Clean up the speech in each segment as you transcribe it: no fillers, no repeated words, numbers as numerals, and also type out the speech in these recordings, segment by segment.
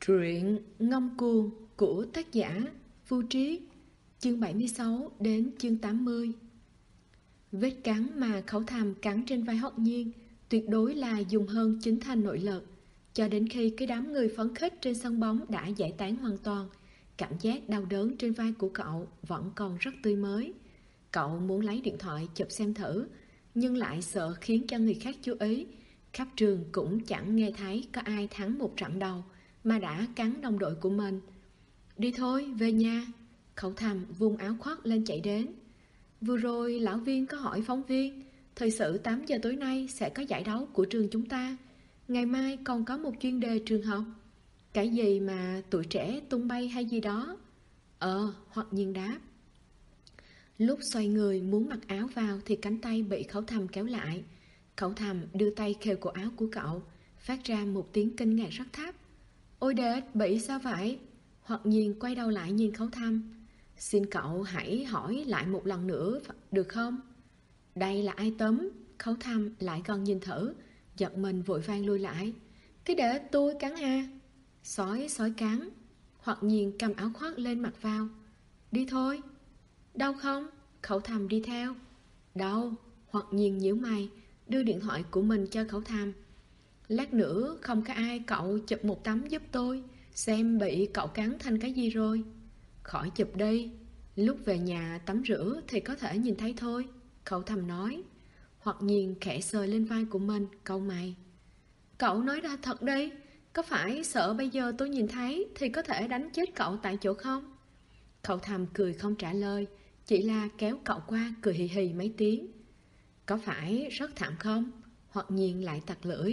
Truyện Ngông Cuồng của tác giả Vu Trí, chương 76 đến chương 80. Vết cắn mà Khẩu Thàm cắn trên vai Hoắc Nhiên tuyệt đối là dùng hơn 9 thành nội lực. Cho đến khi cái đám người phấn khích trên sân bóng đã giải tán hoàn toàn, cảm giác đau đớn trên vai của cậu vẫn còn rất tươi mới. Cậu muốn lấy điện thoại chụp xem thử, nhưng lại sợ khiến cho người khác chú ý. Khắp trường cũng chẳng nghe thấy có ai thắng một trận đầu mà đã cắn đồng đội của mình. Đi thôi, về nhà. Khẩu Thàm vung áo khoác lên chạy đến. Vừa rồi lão viên có hỏi phóng viên, thời sự 8 giờ tối nay sẽ có giải đấu của trường chúng ta. Ngày mai còn có một chuyên đề trường học. Cái gì mà tuổi trẻ tung bay hay gì đó? Hoặc Nhiên đáp. Lúc xoay người muốn mặc áo vào thì cánh tay bị Khẩu Thàm kéo lại. Khẩu Thàm đưa tay khều cổ áo của cậu, phát ra một tiếng kinh ngạc rất thấp. Ôi đệt, bị sao vậy? Hoặc Nhiên quay đầu lại nhìn Khẩu Thàm. Xin cậu hãy hỏi lại một lần nữa được không? Đây là ai tấm? Khẩu Thàm lại gần nhìn thử, giật mình vội vang lui lại. Cái để tôi cắn ha. Sói cắn. Hoặc Nhiên cầm áo khoác lên mặc vào. Đi thôi. Đau không? Khẩu Thàm đi theo. Đau. Hoặc Nhiên nhíu mày, đưa điện thoại của mình cho Khẩu Thàm. Lát nữa không có ai, cậu chụp một tấm giúp tôi, xem bị cậu cắn thành cái gì rồi. Khỏi chụp đi, lúc về nhà tắm rửa thì có thể nhìn thấy thôi, Khẩu Thàm nói. Hoặc Nhiên khẽ sờ lên vai của mình, cau mày. Cậu nói ra thật đi, có phải sợ bây giờ tôi nhìn thấy thì có thể đánh chết cậu tại chỗ không? Khẩu Thàm cười không trả lời, chỉ là kéo cậu qua cười hì hì mấy tiếng. Có phải rất thảm không? Hoặc Nhiên lại tặc lưỡi.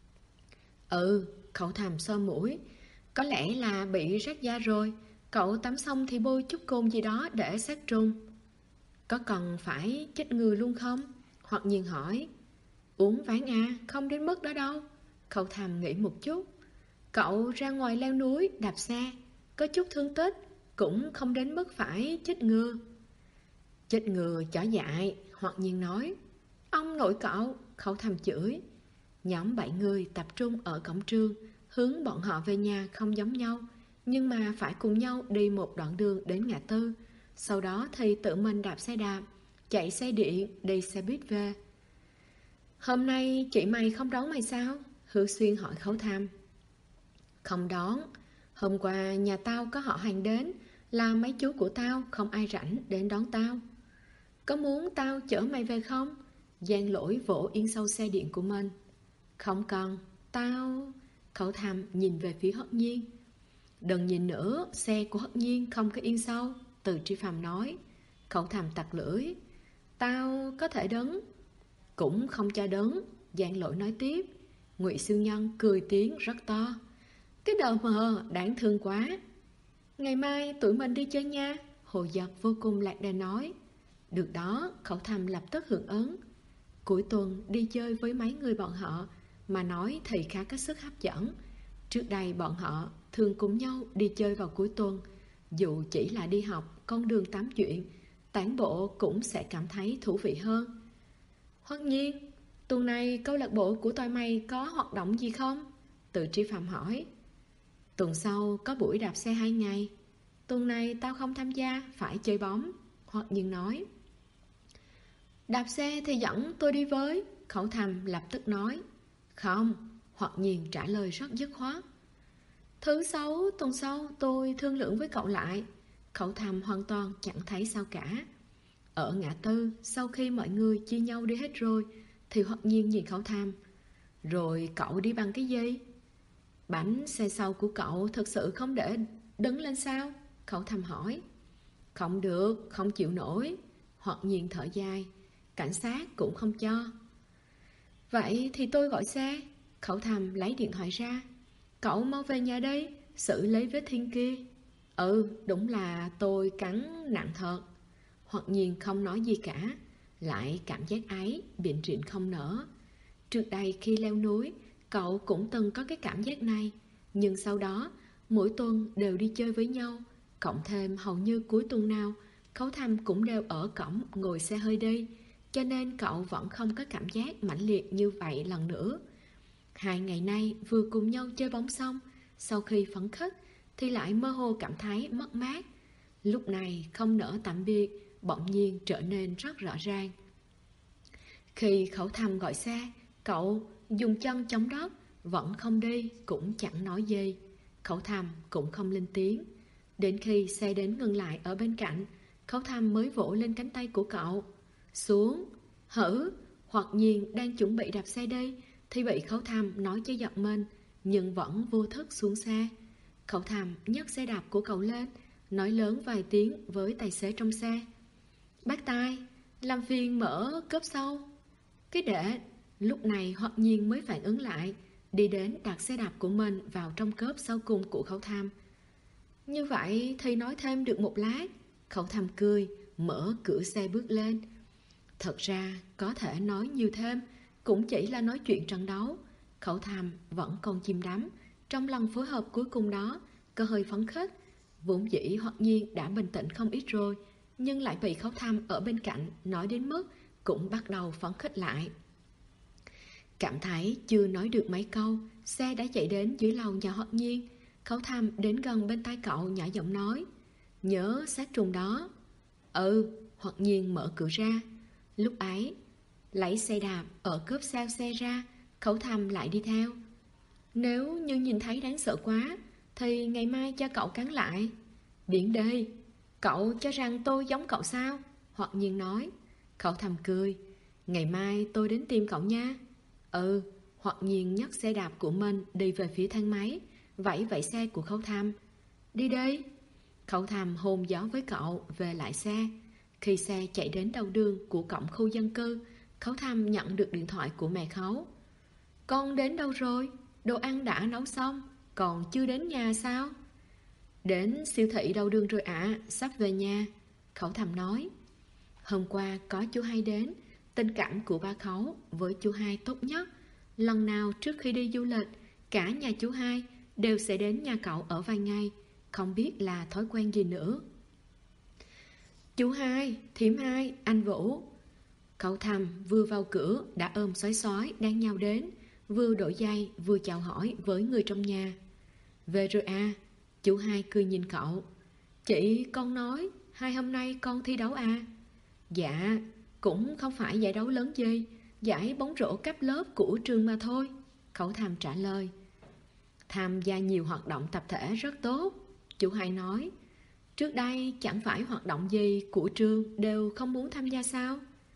Khẩu Thàm so mũi. Có lẽ là bị rách da rồi. Cậu tắm xong thì bôi chút cồn gì đó để sát trùng. Có cần phải chích ngừa luôn không? Hoặc Nhiên hỏi. Uống ván không đến mức đó đâu. Khẩu Thàm nghĩ một chút. Cậu ra ngoài leo núi, đạp xe, có chút thương tích, cũng không đến mức phải chích ngừa. Chích ngừa chó dại, Hoặc Nhiên nói. Ông nội cậu, Khẩu Thàm chửi. Nhóm 7 người tập trung ở cổng trường, hướng bọn họ về nhà không giống nhau, nhưng mà phải cùng nhau đi một đoạn đường đến ngã tư. Sau đó thì tự mình đạp xe đạp, chạy xe điện, đi xe buýt về. Hôm nay chị mày không đón mày sao? Hứa Xuyên hỏi Khẩu Thàm. Không đón. Hôm qua nhà tao có họ hàng đến, là mấy chú của tao không ai rảnh đến đón tao. Có muốn tao chở mày về không? Giang Lỗi vỗ yên sau xe điện của mình. Không cần, tao... Khẩu Thàm nhìn về phía Hoắc Nhiên. Đừng nhìn nữa, xe của Hoắc Nhiên không có yên sau, Từ Tri Phàm nói. Khẩu Thàm tặc lưỡi. Tao có thể đứng. Cũng không cho đứng, Giang Lỗi nói tiếp. Ngụy Siêu Nhân cười tiếng rất to. Cái đồ mờ, đáng thương quá. Ngày mai tụi mình đi chơi nha, Hồ Giật vô cùng lạc đề nói. Được đó, Khẩu Thàm lập tức hưởng ứng. Cuối tuần đi chơi với mấy người bọn họ, mà nói thì khá có sức hấp dẫn. Trước đây bọn họ thường cùng nhau đi chơi vào cuối tuần. Dù chỉ là đi học, con đường tám chuyện, tản bộ cũng sẽ cảm thấy thú vị hơn. Hoắc Nhiên, tuần này câu lạc bộ của tụi mày có hoạt động gì không? Từ Tri Phạm hỏi. Tuần sau có buổi đạp xe 2 ngày. Tuần này tao không tham gia, phải chơi bóng, Hoắc Nhiên nói. Đạp xe thì dẫn tôi đi với, Khẩu Thàm lập tức nói. Không, Hoặc Nhiên trả lời rất dứt khoát. Thứ sáu, tuần sau tôi thương lượng với cậu lại. Khẩu Thàm hoàn toàn chẳng thấy sao cả. Ở ngã tư, sau khi mọi người chia nhau đi hết rồi, thì Hoặc Nhiên nhìn Khẩu Thàm. Rồi cậu đi bằng cái gì? Bánh xe sau của cậu thực sự không để đứng lên sao? Khẩu Thàm hỏi. Không được, không chịu nổi, Hoặc Nhiên thở dài. Cảnh sát cũng không cho. Vậy thì tôi gọi xe. Khẩu Thàm lấy điện thoại ra. Cậu mau về nhà đi, xử lý vết thương kia. Đúng là tôi cắn nặng thật. Hoặc Nhiên không nói gì cả, lại cảm giác ấy biện rịn không nở. Trước đây khi leo núi, cậu cũng từng có cái cảm giác này. Nhưng sau đó mỗi tuần đều đi chơi với nhau, cộng thêm hầu như cuối tuần nào Khẩu Thàm cũng đều ở cổng ngồi xe hơi đi, cho nên cậu vẫn không có cảm giác mãnh liệt như vậy lần nữa. 2 ngày nay vừa cùng nhau chơi bóng xong, sau khi phấn khích thì lại mơ hồ cảm thấy mất mát. Lúc này không nỡ tạm biệt bỗng nhiên trở nên rất rõ ràng. Khi Khẩu Thầm gọi xe, cậu dùng chân chống đất, vẫn không đi, cũng chẳng nói gì. Khẩu Thầm cũng không lên tiếng. Đến khi xe đến ngừng lại ở bên cạnh, Khẩu Thầm mới vỗ lên cánh tay của cậu. Xuống, hử. Hoặc nhiên đang chuẩn bị đạp xe đi thì bị Khẩu Thầm nói cho giật mình, nhưng vẫn vô thức xuống xe. Khẩu Thầm nhấc xe đạp của cậu lên, nói lớn vài tiếng với tài xế trong xe. Bác tài, làm phiền mở cốp sau. Cái để. Lúc này Hoặc nhiên mới phản ứng lại, đi đến đặt xe đạp của mình vào trong cốp sau cùng của Khẩu Thầm. Như vậy thì nói thêm được một lát. Khẩu Thầm cười, mở cửa xe bước lên. Thật ra có thể nói nhiều thêm, cũng chỉ là nói chuyện trận đấu. Khẩu Thầm vẫn còn chìm đắm trong lần phối hợp cuối cùng đó, có hơi phấn khích. Vốn dĩ Hoặc nhiên đã bình tĩnh không ít rồi, nhưng lại bị Khẩu Thầm ở bên cạnh nói đến mức cũng bắt đầu phấn khích lại. Cảm thấy chưa nói được mấy câu, xe đã chạy đến dưới lầu nhà Hoặc nhiên. Khẩu Thầm đến gần bên tai cậu nhỏ giọng nói, nhớ sát trùng đó. Hoặc nhiên mở cửa ra. Lúc ấy lấy xe đạp ở cốp sau xe ra, Khẩu Thầm lại đi theo. Nếu như nhìn thấy đáng sợ quá thì ngày mai cho cậu cắn lại. Biển đi, cậu cho rằng tôi giống cậu sao? Hoặc nhiên nói. Khẩu Thầm cười, ngày mai tôi đến tìm cậu nha. Hoặc nhiên nhấc xe đạp của mình đi về phía thang máy, vẫy vẫy xe của Khẩu Thầm. Đi đây. Khẩu Thầm hôn gió với cậu về lại xe. Khi xe chạy đến đầu đường của cổng khu dân cư, Khẩu Thầm nhận được điện thoại của mẹ Khấu. Con đến đâu rồi? Đồ ăn đã nấu xong, còn chưa đến nhà sao? Đến siêu thị đầu đường rồi ạ, sắp về nhà. Khẩu Thầm nói. Hôm qua có chú Hai đến. Tình cảm của ba Khấu với chú Hai tốt nhất. Lần nào trước khi đi du lịch, cả nhà chú Hai đều sẽ đến nhà cậu ở vài ngày. Không biết là thói quen gì nữa. Chú Hai, thím Hai, anh Vũ. Khẩu Thầm vừa vào cửa đã ôm Sói Sói đang nhào đến, vừa đổi giày vừa chào hỏi với người trong nhà. Về rồi à? Chú Hai cười nhìn cậu. Chị con nói hai hôm nay con thi đấu à? Dạ, cũng không phải giải đấu lớn gì, giải bóng rổ cấp lớp của trường mà thôi. Khẩu Thầm trả lời. Tham gia nhiều hoạt động tập thể rất tốt, chú Hai nói. Trước đây chẳng phải hoạt động gì của trường đều không muốn tham gia sao?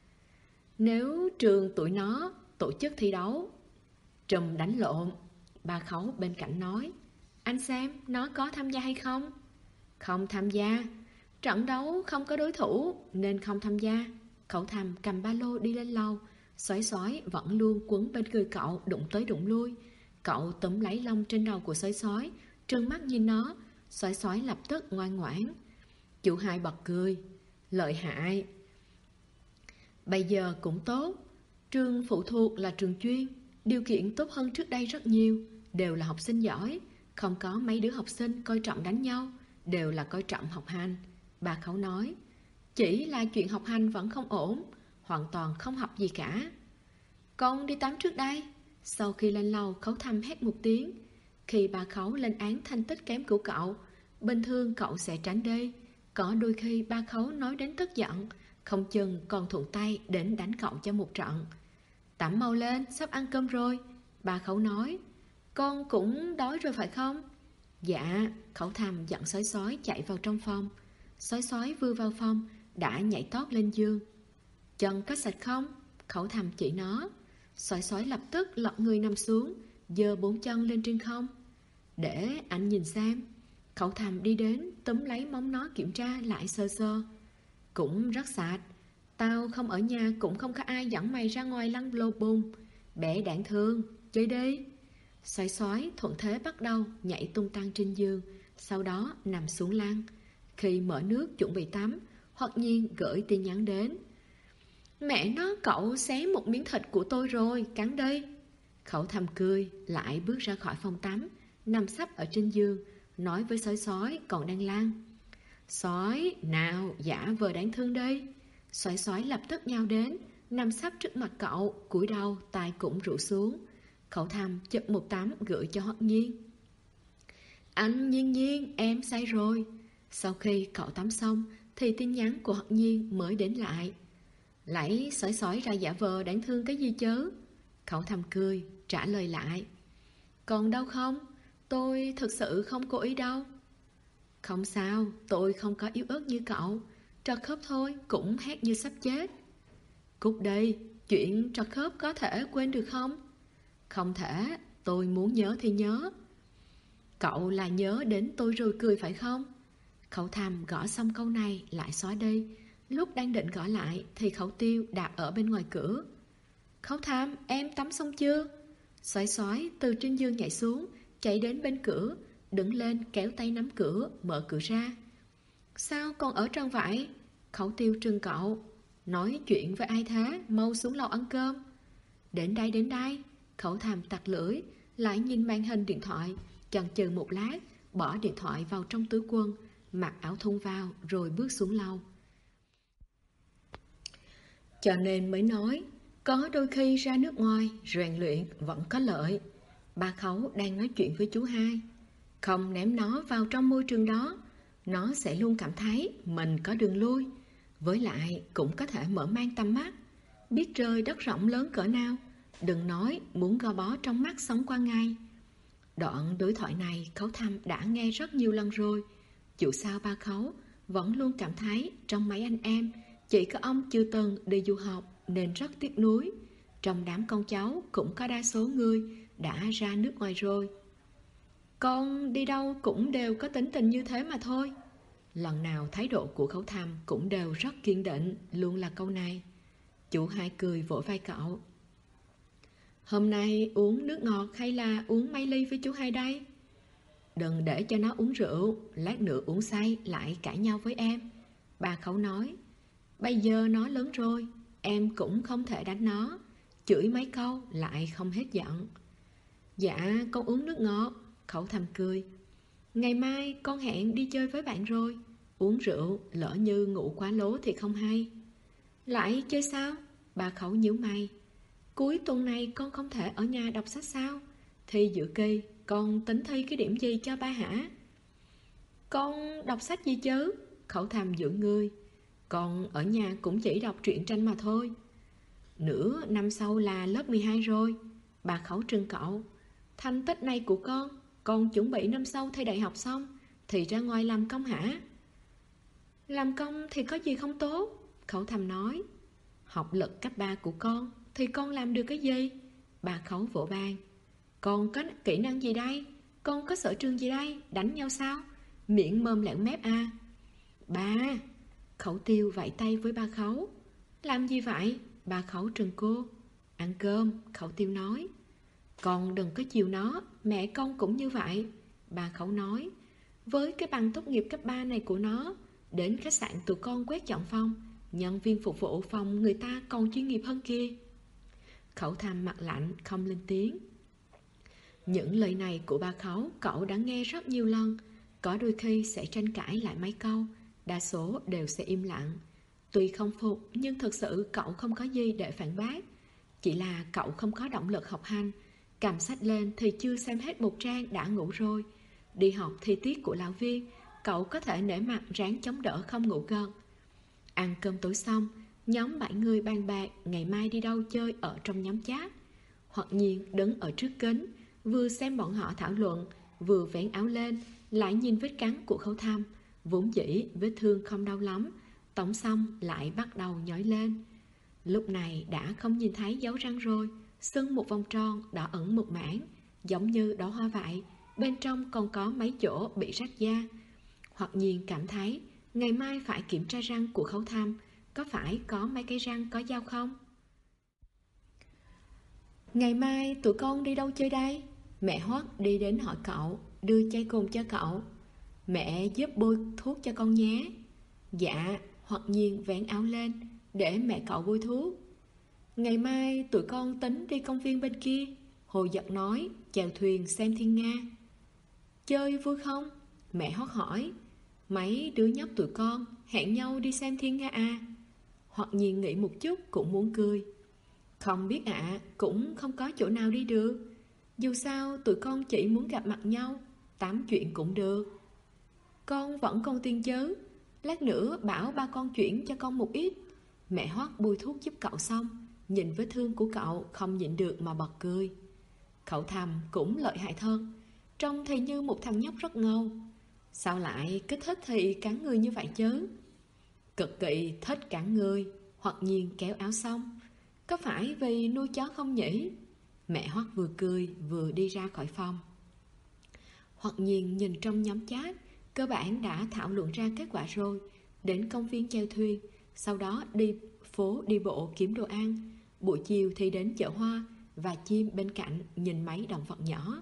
Nếu trường tụi nó tổ chức thi đấu trùm đánh lộn, bà Khấu bên cạnh nói. Anh xem nó có tham gia hay không? Không tham gia. Trận đấu không có đối thủ nên không tham gia. Khẩu Thầm cầm ba lô đi lên lầu. Sói Sói vẫn luôn quấn bên người cậu, đụng tới đụng lui. Cậu túm lấy lông trên đầu của Sói Sói, trừng mắt nhìn nó. Sói Sói lập tức ngoan ngoãn. Chú Hai bật cười. Lợi hại. Bây giờ cũng tốt. Trường phụ thuộc là trường chuyên, điều kiện tốt hơn trước đây rất nhiều. Đều là học sinh giỏi, không có mấy đứa học sinh coi trọng đánh nhau, đều là coi trọng học hành. Bà Khấu nói. Chỉ là chuyện học hành vẫn không ổn, hoàn toàn không học gì cả. Con đi tắm trước đây. Sau khi lên lầu, Khấu Thầm hét một tiếng. Khi bà Khấu lên án thành tích kém của cậu, bình thường cậu sẽ tránh đi. Có đôi khi ba Khấu nói đến tức giận, không chừng còn thuận tay đến đánh cậu cho một trận. Tắm mau lên, sắp ăn cơm rồi. Bà Khấu nói. Con cũng đói rồi phải không? Dạ. Khẩu Thầm dặn Sói Sói chạy vào trong phòng. Sói Sói vừa vào phòng đã nhảy tót lên giường. Chân có sạch không? Khẩu Thầm chỉ nó. Sói Sói lập tức lật người nằm xuống, giơ 4 chân lên trên không. Để anh nhìn xem. Khẩu Thầm đi đến túm lấy móng nó kiểm tra lại sơ sơ. Cũng rất sạch. Tao không ở nhà cũng không có ai dẫn mày ra ngoài lăn lô bùng. Bé đáng thương, chơi đi. Sói Sói thuận thế bắt đầu nhảy tung tăng trên giường, sau đó nằm xuống lăn. Khi mở nước chuẩn bị tắm, Hoặc nhiên gửi tin nhắn đến. Mẹ nó, cậu xé một miếng thịt của tôi rồi, cắn đi. Khẩu Thầm cười, lại bước ra khỏi phòng tắm, nằm sấp ở trên giường, nói với Sói Sói còn đang lăn. Sói, nào giả vờ đáng thương đi. Sói Sói lập tức nhào đến, nằm sấp trước mặt cậu, cúi đầu, tai cũng rũ xuống. Khẩu Thầm chụp một tấm gửi cho Hoặc nhiên. Anh Nhiên Nhiên, em say rồi. Sau khi cậu tắm xong thì tin nhắn của Hận Nhiên mới đến lại. Lấy sỏi sỏi ra giả vờ đáng thương cái gì chớ. Cậu thầm cười, trả lời lại. Còn đâu không? Tôi thực sự không cố ý đâu. Không sao, tôi không có yếu ớt như cậu. Trật khớp thôi, cũng hét như sắp chết. Cút đây, chuyện trật khớp có thể quên được không? Không thể, tôi muốn nhớ thì nhớ. Cậu là nhớ đến tôi rồi cười phải không? Khẩu Thầm gõ xong câu này lại xóa đi. Lúc đang định gõ lại thì Khẩu Tiêu đạp ở bên ngoài cửa. Khẩu Thầm, em tắm xong chưa? Xoái xoái từ trên giường nhảy xuống, chạy đến bên cửa, đứng lên kéo tay nắm cửa, mở cửa ra. Sao còn ở trần vậy? Khẩu Tiêu trừng cậu. Nói chuyện với ai thế, mau xuống lầu ăn cơm. Đến đây. Khẩu Thầm tặc lưỡi, lại nhìn màn hình điện thoại, chần chừ một lát, bỏ điện thoại vào trong túi quần, mặc áo thun vào rồi bước xuống lầu. Cho nên mới nói, có đôi khi ra nước ngoài rèn luyện vẫn có lợi. Ba Khấu đang nói chuyện với chú hai. Không ném nó vào trong môi trường đó, nó sẽ luôn cảm thấy mình có đường lui. Với lại cũng có thể mở mang tầm mắt, biết trời đất rộng lớn cỡ nào. Đừng nói muốn gò bó trong mắt sống qua ngày. Đoạn đối thoại này Khấu Thầm đã nghe rất nhiều lần rồi. Dù sao ba Khấu vẫn luôn cảm thấy trong mấy anh em chỉ có ông chưa từng đi du học nên rất tiếc nuối. Trong đám con cháu cũng có đa số người đã ra nước ngoài rồi. Con đi đâu cũng đều có tính tình như thế mà thôi. Lần nào thái độ của Khấu Thầm cũng đều rất kiên định, luôn là câu này. Chú hai cười vỗ vai cậu. Hôm nay uống nước ngọt hay là uống mấy ly với chú hai đây? Đừng để cho nó uống rượu, lát nữa uống say lại cãi nhau với em. Bà Khấu nói. Bây giờ nó lớn rồi, em cũng không thể đánh nó. Chửi mấy câu lại không hết giận. Dạ con uống nước ngọt. Khẩu Thầm cười. Ngày mai con hẹn đi chơi với bạn rồi. Uống rượu lỡ như ngủ quá lố thì không hay. Lại chơi sao? Bà Khẩu nhíu mày. Cuối tuần này con không thể ở nhà đọc sách sao? Thi giữa kỳ, con tính thi cái điểm gì cho ba hả? Con đọc sách gì chứ? Khẩu Thầm dưỡng người. Con ở nhà cũng chỉ đọc truyện tranh mà thôi. Nửa năm sau là lớp 12 rồi. Bà Khẩu trừng cậu. Thành tích này của con chuẩn bị năm sau thi đại học xong thì ra ngoài làm công hả? Làm công thì có gì không tốt? Khẩu Thầm nói. Học lực cấp 3 của con thì con làm được cái gì? Bà Khấu vỗ bàn. Con có kỹ năng gì đây? Con có sở trường gì đây? Đánh nhau sao? Miệng mồm lẹo mép à? Ba! Khẩu Tiêu vẫy tay với ba Khấu. Làm gì vậy? Bà Khấu trừng cô. Ăn cơm, Khẩu Tiêu nói. Con đừng có chiều nó, mẹ con cũng như vậy. Bà Khấu nói. Với cái bằng tốt nghiệp cấp 3 này của nó, đến khách sạn tụi con quét dọn phòng, nhân viên phục vụ phòng người ta còn chuyên nghiệp hơn kia. Khẩu Thầm mặt lạnh không lên tiếng. Những lời này của ba Khấu cậu đã nghe rất nhiều lần. Có đôi khi sẽ tranh cãi lại mấy câu, đa số đều sẽ im lặng. Tuy không phục nhưng thực sự cậu không có gì để phản bác. Chỉ là cậu không có động lực học hành. Cầm sách lên thì chưa xem hết một trang đã ngủ rồi. Đi học thi tiết của lão viên, cậu có thể nể mặt ráng chống đỡ không ngủ gật. Ăn cơm tối xong, nhóm 7 người bàn bạc ngày mai đi đâu chơi ở trong nhóm chat. Hoặc Nhiên đứng ở trước kính, vừa xem bọn họ thảo luận, vừa vén áo lên, lại nhìn vết cắn của Khấu Thầm. Vốn dĩ vết thương không đau lắm, tống xong lại bắt đầu nhói lên. Lúc này đã không nhìn thấy dấu răng rồi, sưng một vòng tròn đỏ ẩn một mảng, giống như đóa hoa vậy, bên trong còn có mấy chỗ bị rách da. Hoặc Nhiên cảm thấy ngày mai phải kiểm tra răng của Khấu Thầm, có phải có mấy cái răng có dao không? Ngày mai tụi con đi đâu chơi đây? Mẹ Hoắc đi đến hỏi cậu, đưa chai cồn cho cậu. Mẹ giúp bôi thuốc cho con nhé. Dạ. Hoặc Nhiên vén áo lên để mẹ cậu bôi thuốc. Ngày mai tụi con tính đi công viên bên kia. Hồ Giật nói chèo thuyền xem thiên nga. Chơi vui không? Mẹ Hoắc hỏi. Mấy đứa nhóc tụi con hẹn nhau đi xem thiên nga à? Hoặc Nhiên nghĩ một chút cũng muốn cười. Không biết ạ, cũng không có chỗ nào đi được. Dù sao tụi con chỉ muốn gặp mặt nhau. 8 chuyện cũng được. Con vẫn còn tiền chứ? Lát nữa bảo ba con chuyển cho con một ít. Mẹ Hoắc bôi thuốc giúp cậu xong, nhìn vết thương của cậu không nhịn được mà bật cười. Cậu thầm cũng lợi hại thân, trông thì như một thằng nhóc rất ngầu. Sao lại kích thích thì cắn người như vậy chứ? Cực kỳ thích cắn người. Hoặc nhiên kéo áo xong. Có phải vì nuôi chó không nhỉ? Mẹ Hoắc vừa cười vừa đi ra khỏi phòng. Hoặc nhiên nhìn trong nhóm chat, cơ bản đã thảo luận ra kết quả rồi. Đến công viên chèo thuyền, sau đó đi phố đi bộ kiếm đồ ăn. Buổi chiều thì đến chợ hoa, và chim bên cạnh nhìn mấy động vật nhỏ.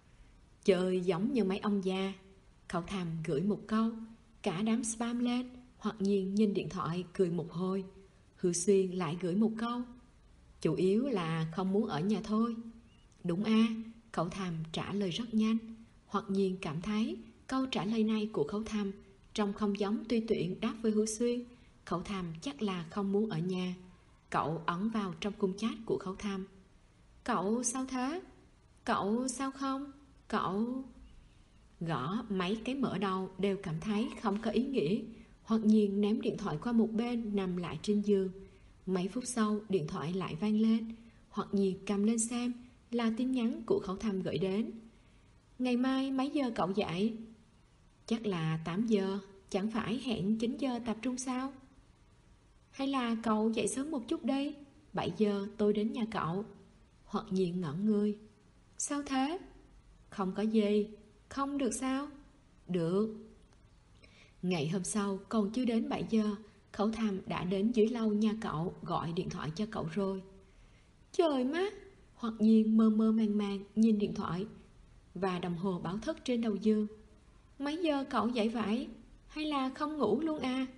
Chơi giống như mấy ông già. Cậu thầm gửi một câu, cả đám spam lên. Hoặc nhiên nhìn điện thoại cười một hồi. Hư Xuyên lại gửi một câu, chủ yếu là không muốn ở nhà thôi. Đúng a, cậu thầm trả lời rất nhanh. Hoặc nhiên cảm thấy câu trả lời này của cậu thầm trông không giống Tuy Tuyển đáp với Hứa Xuyên. Cậu thầm chắc là không muốn ở nhà. Cậu ấn vào trong khung chat của cậu thầm. Cậu sao thế? Cậu sao không? Cậu... Gõ mấy cái mở đầu đều cảm thấy không có ý nghĩa. Hoặc nhiên ném điện thoại qua một bên, nằm lại trên giường. Mấy phút sau điện thoại lại vang lên. Hoặc nhiên cầm lên xem, là tin nhắn của Khẩu Thầm gửi đến. Ngày mai mấy giờ cậu dậy? Chắc là 8 giờ. Chẳng phải hẹn 9 giờ tập trung sao? Hay là cậu dậy sớm một chút đi, 7 giờ tôi đến nhà cậu. Hoặc nhiên ngẩn người. Sao thế? Không có gì. Không được sao? Được. Ngày hôm sau còn chưa đến 7 giờ, Khẩu Thầm đã đến dưới lầu nhà cậu gọi điện thoại cho cậu rồi. Trời má! Hoặc nhiên mơ mơ màng màng nhìn điện thoại và đồng hồ báo thức trên đầu giường. Mấy giờ cậu dậy vậy? Hay là không ngủ luôn à?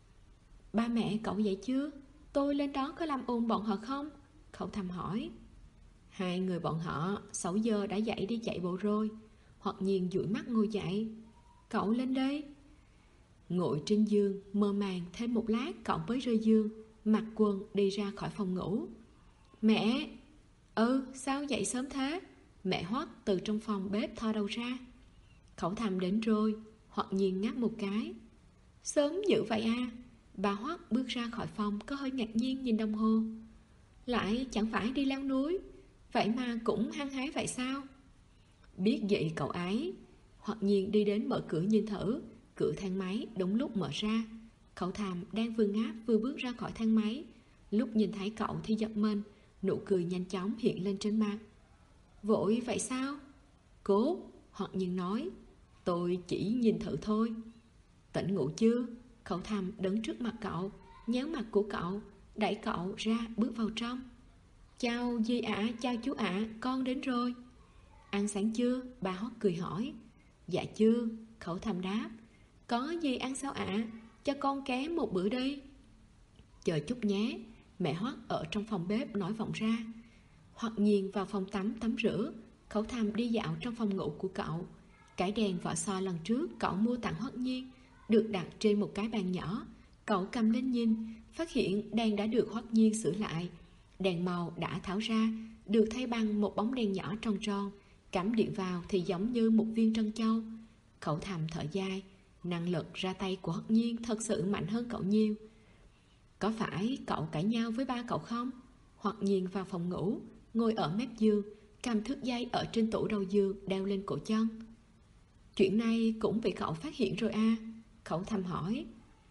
Ba mẹ cậu dậy chưa? Tôi lên đó có làm ồn bọn họ không? Khẩu Thầm hỏi. Hai người bọn họ 6 giờ đã dậy đi chạy bộ rồi. Hoặc nhiên dụi mắt ngồi dậy. Cậu lên đây. Ngồi trên giường mơ màng thêm một lát, cậu mới rơi giường, mặc quần đi ra khỏi phòng ngủ. Mẹ! Sao dậy sớm thế? Mẹ Hoắc từ trong phòng bếp thò đầu ra. Khẩu Thầm đến rồi. Hoặc nhiên ngáp một cái. Sớm dữ vậy à? Bà Hoắc bước ra khỏi phòng có hơi ngạc nhiên nhìn đồng hồ. Lại chẳng phải đi leo núi, vậy mà cũng hăng hái vậy sao? Biết vậy cậu ấy. Hoặc nhiên đi đến mở cửa nhìn thử. Cửa thang máy đúng lúc mở ra. Khẩu Thầm đang vừa ngáp vừa bước ra khỏi thang máy. Lúc nhìn thấy cậu thì giật mình, nụ cười nhanh chóng hiện lên trên mặt. Vội vậy sao? Cố. Hoặc nhiên nói. Tôi chỉ nhìn thử thôi. Tỉnh ngủ chưa? Khẩu Thầm đứng trước mặt cậu, nhéo mặt của cậu, đẩy cậu ra bước vào trong. Chào dì ạ, chào chú ạ, con đến rồi. Ăn sáng chưa? Bà Hoắc cười hỏi. Dạ chưa. Khẩu Thầm đáp. Có gì ăn sao ạ? Cho con ké một bữa đi. Chờ chút nhé. Mẹ Hoắc ở trong phòng bếp nói vọng ra. Hoặc nhiên vào phòng tắm tắm rửa. Khẩu Thầm đi dạo trong phòng ngủ của cậu. Cái đèn vỏ soi lần trước cậu mua tặng Hoắc Nhiên được đặt trên một cái bàn nhỏ. Cậu cầm lên nhìn, phát hiện đèn đã được Hoắc Nhiên sửa lại. Đèn màu đã tháo ra, được thay bằng một bóng đèn nhỏ tròn tròn. Cắm điện vào thì giống như một viên trân châu. Khẩu Thầm thở dài. Năng lực ra tay của Hoắc Nhiên thật sự mạnh hơn cậu nhiều. Có phải cậu cãi nhau với ba cậu không? Hoắc Nhiên vào phòng ngủ, ngồi ở mép giường, cầm thước dây ở trên tủ đầu giường đeo lên cổ chân. Chuyện này cũng bị cậu phát hiện rồi à? Khẩu Thầm hỏi.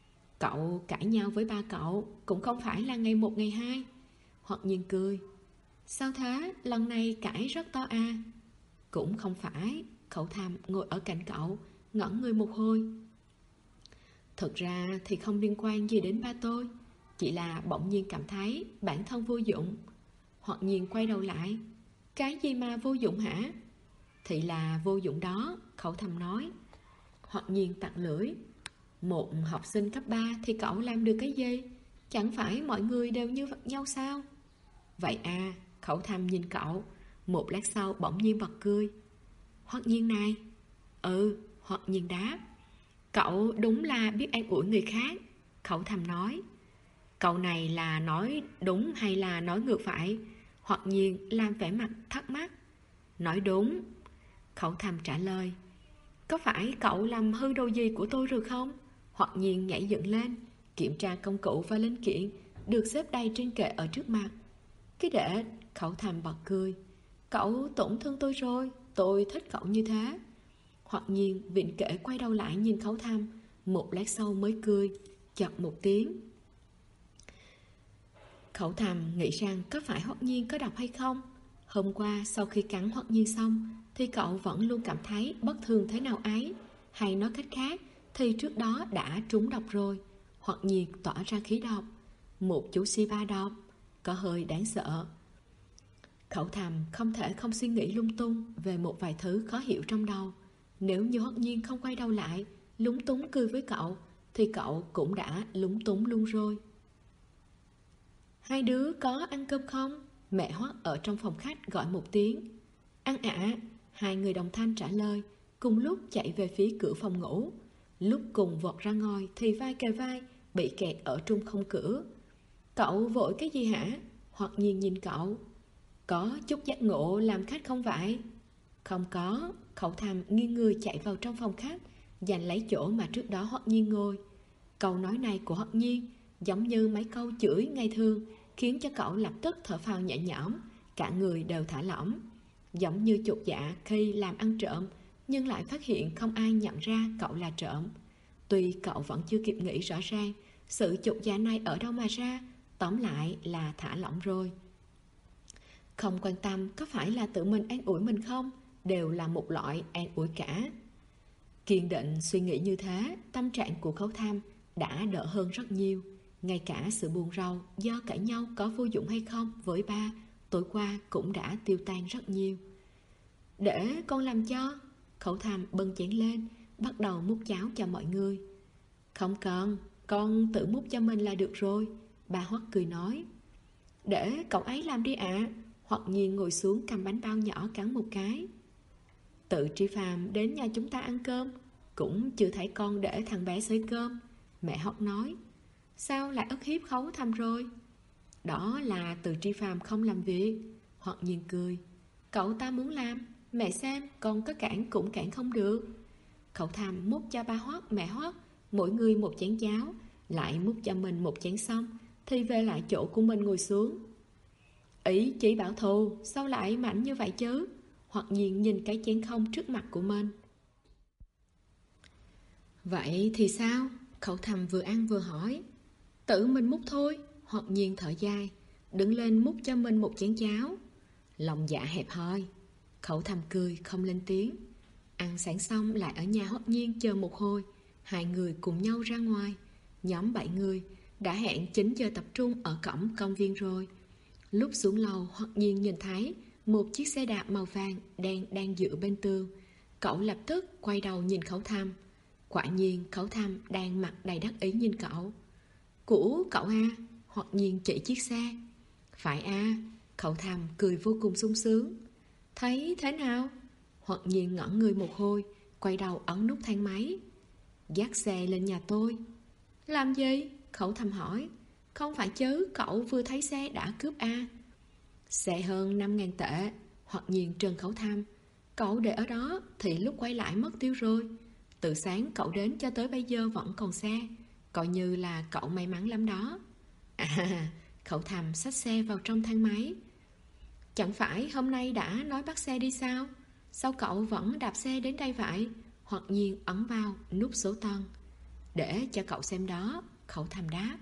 Cậu cãi nhau với ba cậu cũng không phải là ngày một ngày hai. Hoắc Nhiên cười. Sao thế? Lần này cãi rất to à? Cũng không phải. Khẩu Thầm ngồi ở cạnh cậu, ngẩn người một hồi. Thực ra thì không liên quan gì đến ba tôi, chỉ là bỗng nhiên cảm thấy bản thân vô dụng. Hoặc nhiên quay đầu lại. Cái gì mà vô dụng hả? Thì là vô dụng đó, Khẩu Thầm nói. Hoặc nhiên tặc lưỡi. Một học sinh cấp 3 thì cậu làm được cái gì? Chẳng phải mọi người đều như nhau sao? Vậy à? Khẩu Thầm nhìn cậu. Một lát sau bỗng nhiên bật cười. Hoặc nhiên này. Hoặc nhiên đáp. Cậu đúng là biết an ủi người khác. Khẩu Thầm nói. Cậu này là nói đúng hay là nói ngược phải? Hoặc nhiên làm vẻ mặt thắc mắc. Nói đúng. Khẩu Thầm trả lời. Có phải cậu làm hư đồ gì của tôi rồi không? Hoặc nhiên nhảy dựng lên, kiểm tra công cụ và linh kiện được xếp đầy trên kệ ở trước mặt. Cái để Khẩu Thầm bật cười. Cậu tổn thương tôi rồi, tôi thích cậu như thế. Hoặc nhiên vịn kệ quay đầu lại nhìn Khẩu Thầm, một lát sau mới cười, chật một tiếng. Khẩu Thầm nghĩ rằng có phải Hoắc Nhiên có độc hay không. Hôm qua sau khi cắn Hoắc Nhiên xong thì cậu vẫn luôn cảm thấy bất thường thế nào ấy. Hay nói cách khác thì trước đó đã trúng độc rồi. Hoắc Nhiên tỏa ra khí độc, một chú si-ba độc, có hơi đáng sợ. Khẩu Thầm không thể không suy nghĩ lung tung về một vài thứ khó hiểu trong đầu. Nếu như Hoắc Nhiên không quay đầu lại lúng túng cười với cậu thì cậu cũng đã lúng túng luôn rồi. Hai đứa có ăn cơm không? Mẹ Hoắc ở trong phòng khách gọi một tiếng. Ăn ạ. Hai người đồng thanh trả lời, cùng lúc chạy về phía cửa phòng ngủ. Lúc cùng vọt ra ngoài thì vai kề vai, bị kẹt ở trung không cửa. Cậu vội cái gì hả? Hoặc nhiên nhìn cậu. Có chút giác ngộ làm khách không vậy? Không có. Khẩu Thầm nghiêng người chạy vào trong phòng khách, giành lấy chỗ mà trước đó Hoắc Nhiên ngồi. Câu nói này của Hoắc Nhiên giống như mấy câu chửi ngày thường, khiến cho cậu lập tức thở phào nhẹ nhõm, cả người đều thả lỏng. Giống như chột dạ khi làm ăn trộm, nhưng lại phát hiện không ai nhận ra cậu là trộm. Tuy cậu vẫn chưa kịp nghĩ rõ ràng sự chột dạ này ở đâu mà ra, tóm lại là thả lỏng rồi. Không quan tâm có phải là tự mình an ủi mình không, đều là một loại an ủi cả. Kiên định suy nghĩ như thế, tâm trạng của Khấu Tham đã đỡ hơn rất nhiều. Ngay cả sự buồn rầu do cãi nhau có vô dụng hay không với ba tối qua cũng đã tiêu tan rất nhiều. Để con làm cho. Khẩu Tham bưng chén lên, bắt đầu múc cháo cho mọi người. Không cần, con tự múc cho mình là được rồi. Bà Hoắc cười nói. Để cậu ấy làm đi ạ. Hoặc nhiên ngồi xuống cầm bánh bao nhỏ cắn một cái. Tự Tri Phàm đến nhà chúng ta ăn cơm, cũng chưa thấy con để thằng bé xới cơm. Mẹ Hoắc nói. Sao lại ức hiếp Khấu Tham rồi? Đó là Từ Tri Phàm không làm việc. Hoặc nhiên cười. Cậu ta muốn làm, mẹ xem con có cản cũng cản không được. Khẩu Tham múc cho ba Hoắc, mẹ Hoắc mỗi người một chén cháo, lại múc cho mình một chén xong thì về lại chỗ của mình ngồi xuống. Ý chỉ bảo thù, sao lại mạnh như vậy chứ? Hoặc nhiên nhìn cái chén không trước mặt của mình. Vậy thì sao? Khẩu Thầm vừa ăn vừa hỏi. Tự mình múc thôi. Hoặc nhiên thở dài, đứng lên múc cho mình một chén cháo. Lòng dạ hẹp hòi. Khẩu Thầm cười không lên tiếng. Ăn sáng xong lại ở nhà Hoắc Nhiên chờ một hồi. Hai người cùng nhau ra ngoài. Nhóm 7 người đã hẹn 9 giờ tập trung ở cổng công viên rồi. Lúc xuống lầu, Hoắc Nhiên nhìn thấy một chiếc xe đạp màu vàng đen đang dựa bên tường. Cậu lập tức quay đầu nhìn Khẩu Thầm. Quả nhiên Khẩu Thầm đang mặt đầy đắc ý nhìn cậu. Của cậu à? Hoắc Nhiên chỉ chiếc xe. Phải à? Khẩu Thầm cười vô cùng sung sướng. Thấy thế nào? Hoắc Nhiên ngẩn người một hồi, quay đầu ấn nút thang máy. Dắt xe lên nhà tôi. Làm gì? Khẩu Thầm hỏi. Không phải chứ, cậu vừa thấy xe đã cướp à? Xe hơn 5.000 tệ. Hoắc Nhiên trừng Khẩu Thầm. Cậu để ở đó thì lúc quay lại mất tiêu rồi. Từ sáng cậu đến cho tới bây giờ vẫn còn xe, coi như là cậu may mắn lắm đó. À, Khẩu Thầm xách xe vào trong thang máy. Chẳng phải hôm nay đã nói bắt xe đi sao? Sao cậu vẫn đạp xe đến đây vậy? Hoặc nhiên ấn vào nút số tầng. Để cho cậu xem đó. Khẩu Thầm đáp.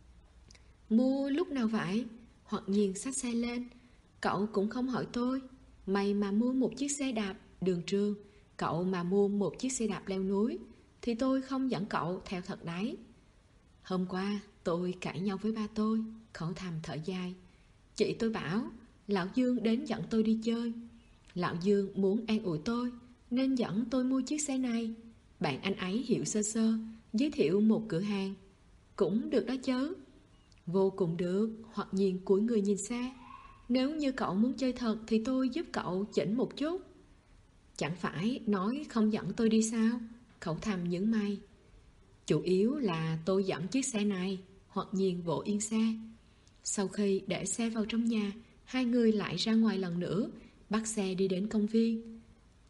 Mua lúc nào vậy? Hoặc nhiên xách xe lên. Cậu cũng không hỏi tôi. Mày mà mua một chiếc xe đạp đường trường, cậu mà mua một chiếc xe đạp leo núi, thì tôi không dẫn cậu theo thật đấy. Hôm qua tôi cãi nhau với ba tôi. Khẩu Thầm thở dài. Chị tôi bảo Lão Dương đến dẫn tôi đi chơi. Lão Dương muốn an ủi tôi nên dẫn tôi mua chiếc xe này. Bạn anh ấy hiểu sơ sơ, giới thiệu một cửa hàng. Cũng được đó chứ. Vô cùng được. Hoặc nhiên cúi người nhìn xe. Nếu như cậu muốn chơi thật thì tôi giúp cậu chỉnh một chút. Chẳng phải nói không dẫn tôi đi sao? Khẩu Thầm nhướng mày. Chủ yếu là tôi dẫn chiếc xe này. Hoặc nhiên vỗ yên xe. Sau khi để xe vào trong nhà, hai người lại ra ngoài lần nữa, bắt xe đi đến công viên.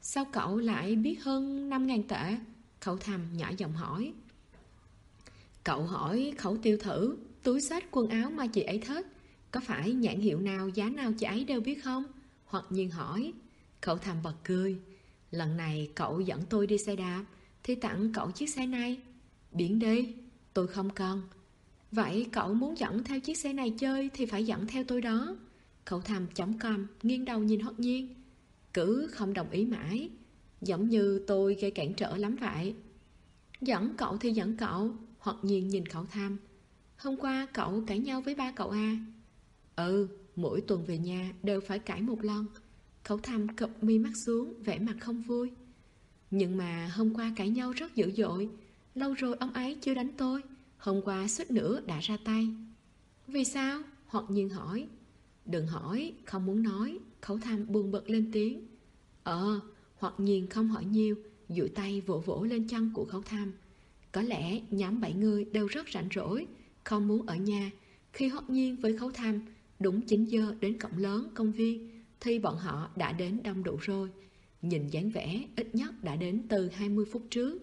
Sao cậu lại biết hơn 5.000 tệ? Khẩu Thầm nhỏ giọng hỏi. Cậu hỏi Khẩu Tiêu thử, túi xách quần áo mà chị ấy thích, có phải nhãn hiệu nào giá nào chị ấy đều biết không? Hoặc Nhiên hỏi. Khẩu Thầm bật cười. Lần này cậu dẫn tôi đi xe đạp thì tặng cậu chiếc xe này. Biển đi, tôi không cần. Vậy cậu muốn dẫn theo chiếc xe này chơi thì phải dẫn theo tôi đó. Khẩu Thầm chống cằm, nghiêng đầu nhìn Hoặc Nhiên. Cứ không đồng ý mãi, giống như tôi gây cản trở lắm vậy. Dẫn cậu thì dẫn cậu. Hoặc Nhiên nhìn Khẩu Thầm. Hôm qua cậu cãi nhau với ba cậu à? Ừ, mỗi tuần về nhà đều phải cãi một lần. Khẩu Thầm cụp mi mắt xuống, vẻ mặt không vui. Nhưng mà hôm qua cãi nhau rất dữ dội. Lâu rồi ông ấy chưa đánh tôi. Hôm qua suýt nữa đã ra tay. Vì sao? Hoặc Nhiên hỏi. Đừng hỏi, không muốn nói. Khẩu Thầm buồn bực lên tiếng. Hoặc Nhiên không hỏi nhiều, duỗi tay vỗ vỗ lên chân của Khẩu Thầm. Có lẽ nhóm 7 người đều rất rảnh rỗi, không muốn ở nhà. Khi Hoặc Nhiên với Khẩu Thầm đúng 9 giờ đến cổng lớn công viên thì bọn họ đã đến đông đủ rồi. Nhìn dáng vẻ ít nhất đã đến từ 20 phút trước.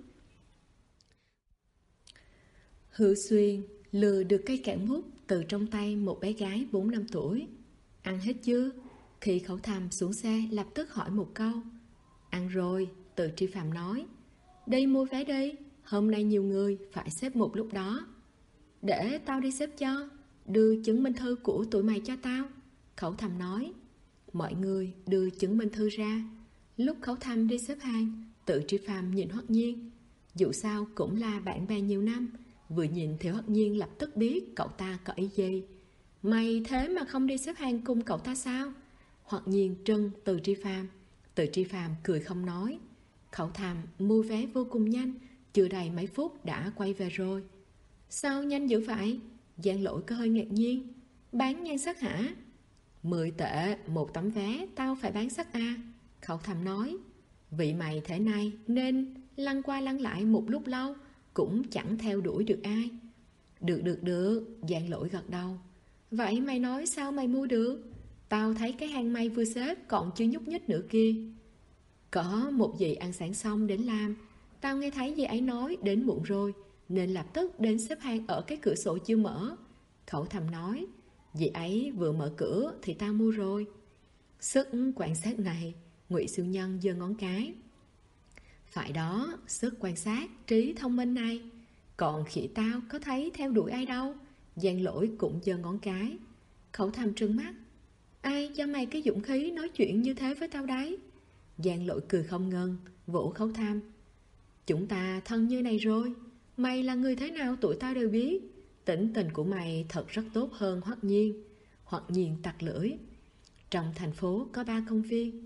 Hứa Xuyên lừa được cây kẹo mút từ trong tay một bé gái 4-5 tuổi. Ăn hết chưa? Khi Khẩu Thầm xuống xe lập tức hỏi một câu. Ăn rồi, Từ Tri Phạm nói. Đi mua vé đi, hôm nay nhiều người phải xếp một lúc đó. Để tao đi xếp cho, đưa chứng minh thư của tụi mày cho tao. Khẩu Thầm nói. Mọi người đưa chứng minh thư ra. Lúc Khẩu Thầm đi xếp hàng, Từ Tri Phạm nhìn Hoặc Nhiên. Dù sao cũng là bạn bè nhiều năm, vừa nhìn thì Hoặc Nhiên lập tức biết cậu ta có ý gì. Mày thế mà không đi xếp hàng cùng cậu ta sao? Hoặc Nhiên trưng Từ Tri Phạm. Từ Tri Phạm cười không nói. Khẩu Thầm mua vé vô cùng nhanh, chưa đầy mấy phút đã quay về rồi. Sao nhanh dữ vậy? Giang Lỗi có hơi ngạc nhiên. Bán nhan sắc hả? 10 tệ một tấm vé, tao phải bán sắc à? Khẩu Thầm nói. Vị mày thế này nên lăn qua lăn lại một lúc lâu cũng chẳng theo đuổi được ai. Được, Giang Lỗi gật đầu. Vậy mày nói sao mày mua được? Tao thấy cái hàng mày vừa xếp còn chưa nhúc nhích nữa kia. Có một dì ăn sáng xong đến làm. Tao nghe thấy dì ấy nói đến muộn rồi nên lập tức đến xếp hàng ở cái cửa sổ chưa mở. Khẩu Thầm nói. Dì ấy vừa mở cửa thì tao mua rồi. Sức quan sát này, Ngụy Siêu Nhân giơ ngón cái. Phải đó, sức quan sát, trí thông minh này. Còn khỉ tao có thấy theo đuổi ai đâu. Giang Lỗi cũng giơ ngón cái. Khẩu Thầm trừng mắt. Ai cho mày cái dũng khí nói chuyện như thế với tao đấy? Giang Lỗi cười không ngừng, vỗ Khẩu Thầm. Chúng ta thân như này rồi. Mày là người thế nào tụi tao đều biết. Tính tình của mày thật rất tốt hơn Hoặc Nhiên. Hoặc Nhiên tặc lưỡi. Trong thành phố có 3 công viên.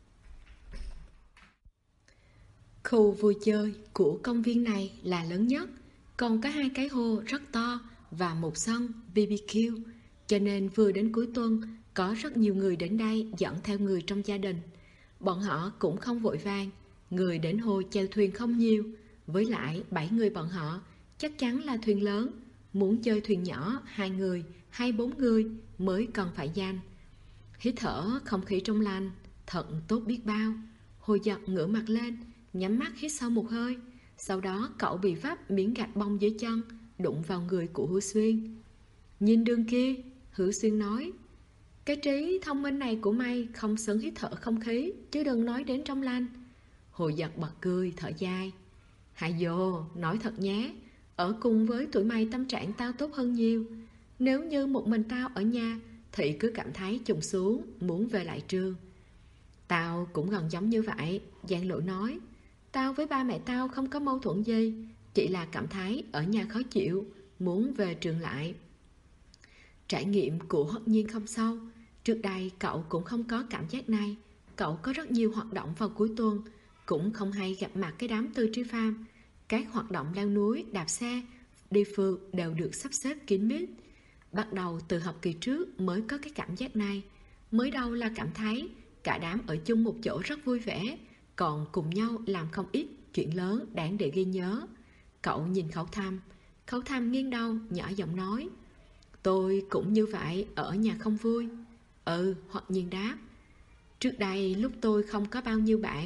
Khu vui chơi của công viên này là lớn nhất, còn có 2 cái hồ rất to và một sân BBQ, cho nên vừa đến cuối tuần có rất nhiều người đến đây dẫn theo người trong gia đình. Bọn họ cũng không vội vàng, người đến hồ chèo thuyền không nhiều, với lại 7 người bọn họ chắc chắn là thuyền lớn, muốn chơi thuyền nhỏ 2 người hay 4 người mới cần phải danh. Hít thở không khí trong lành, thận tốt biết bao. Hồi Giật ngửa mặt lên, nhắm mắt hít sâu một hơi. Sau đó cậu bị vấp miếng gạch bong dưới chân, đụng vào người của Hứa Xuyên. Nhìn đường kia, Hứa Xuyên nói. Cái trí thông minh này của mày không xứng hít thở không khí, chứ đừng nói đến trong lành. Hồi Giật bật cười, thở dài. Hại dồ, nói thật nhé, ở cùng với tụi mày tâm trạng tao tốt hơn nhiều. Nếu như một mình tao ở nhà thì cứ cảm thấy trùng xuống, muốn về lại trường. Tao cũng gần giống như vậy, Giang Lỗi nói. Tao với ba mẹ tao không có mâu thuẫn gì, chỉ là cảm thấy ở nhà khó chịu, muốn về trường lại. Trải nghiệm của Hoặc Nhiên không sâu. Trước đây cậu cũng không có cảm giác này. Cậu có rất nhiều hoạt động vào cuối tuần, cũng không hay gặp mặt cái đám Từ Tri Phạm. Các hoạt động leo núi, đạp xe, đi phượt đều được sắp xếp kín mít. Bắt đầu từ học kỳ trước mới có cái cảm giác này. Mới đầu là cảm thấy cả đám ở chung một chỗ rất vui vẻ, còn cùng nhau làm không ít chuyện lớn đáng để ghi nhớ. Cậu nhìn Khẩu Thầm. Khẩu Thầm nghiêng đầu, nhỏ giọng nói. Tôi cũng như vậy, ở nhà không vui. Hoặc Nhiên đáp. Trước đây lúc tôi không có bao nhiêu bạn,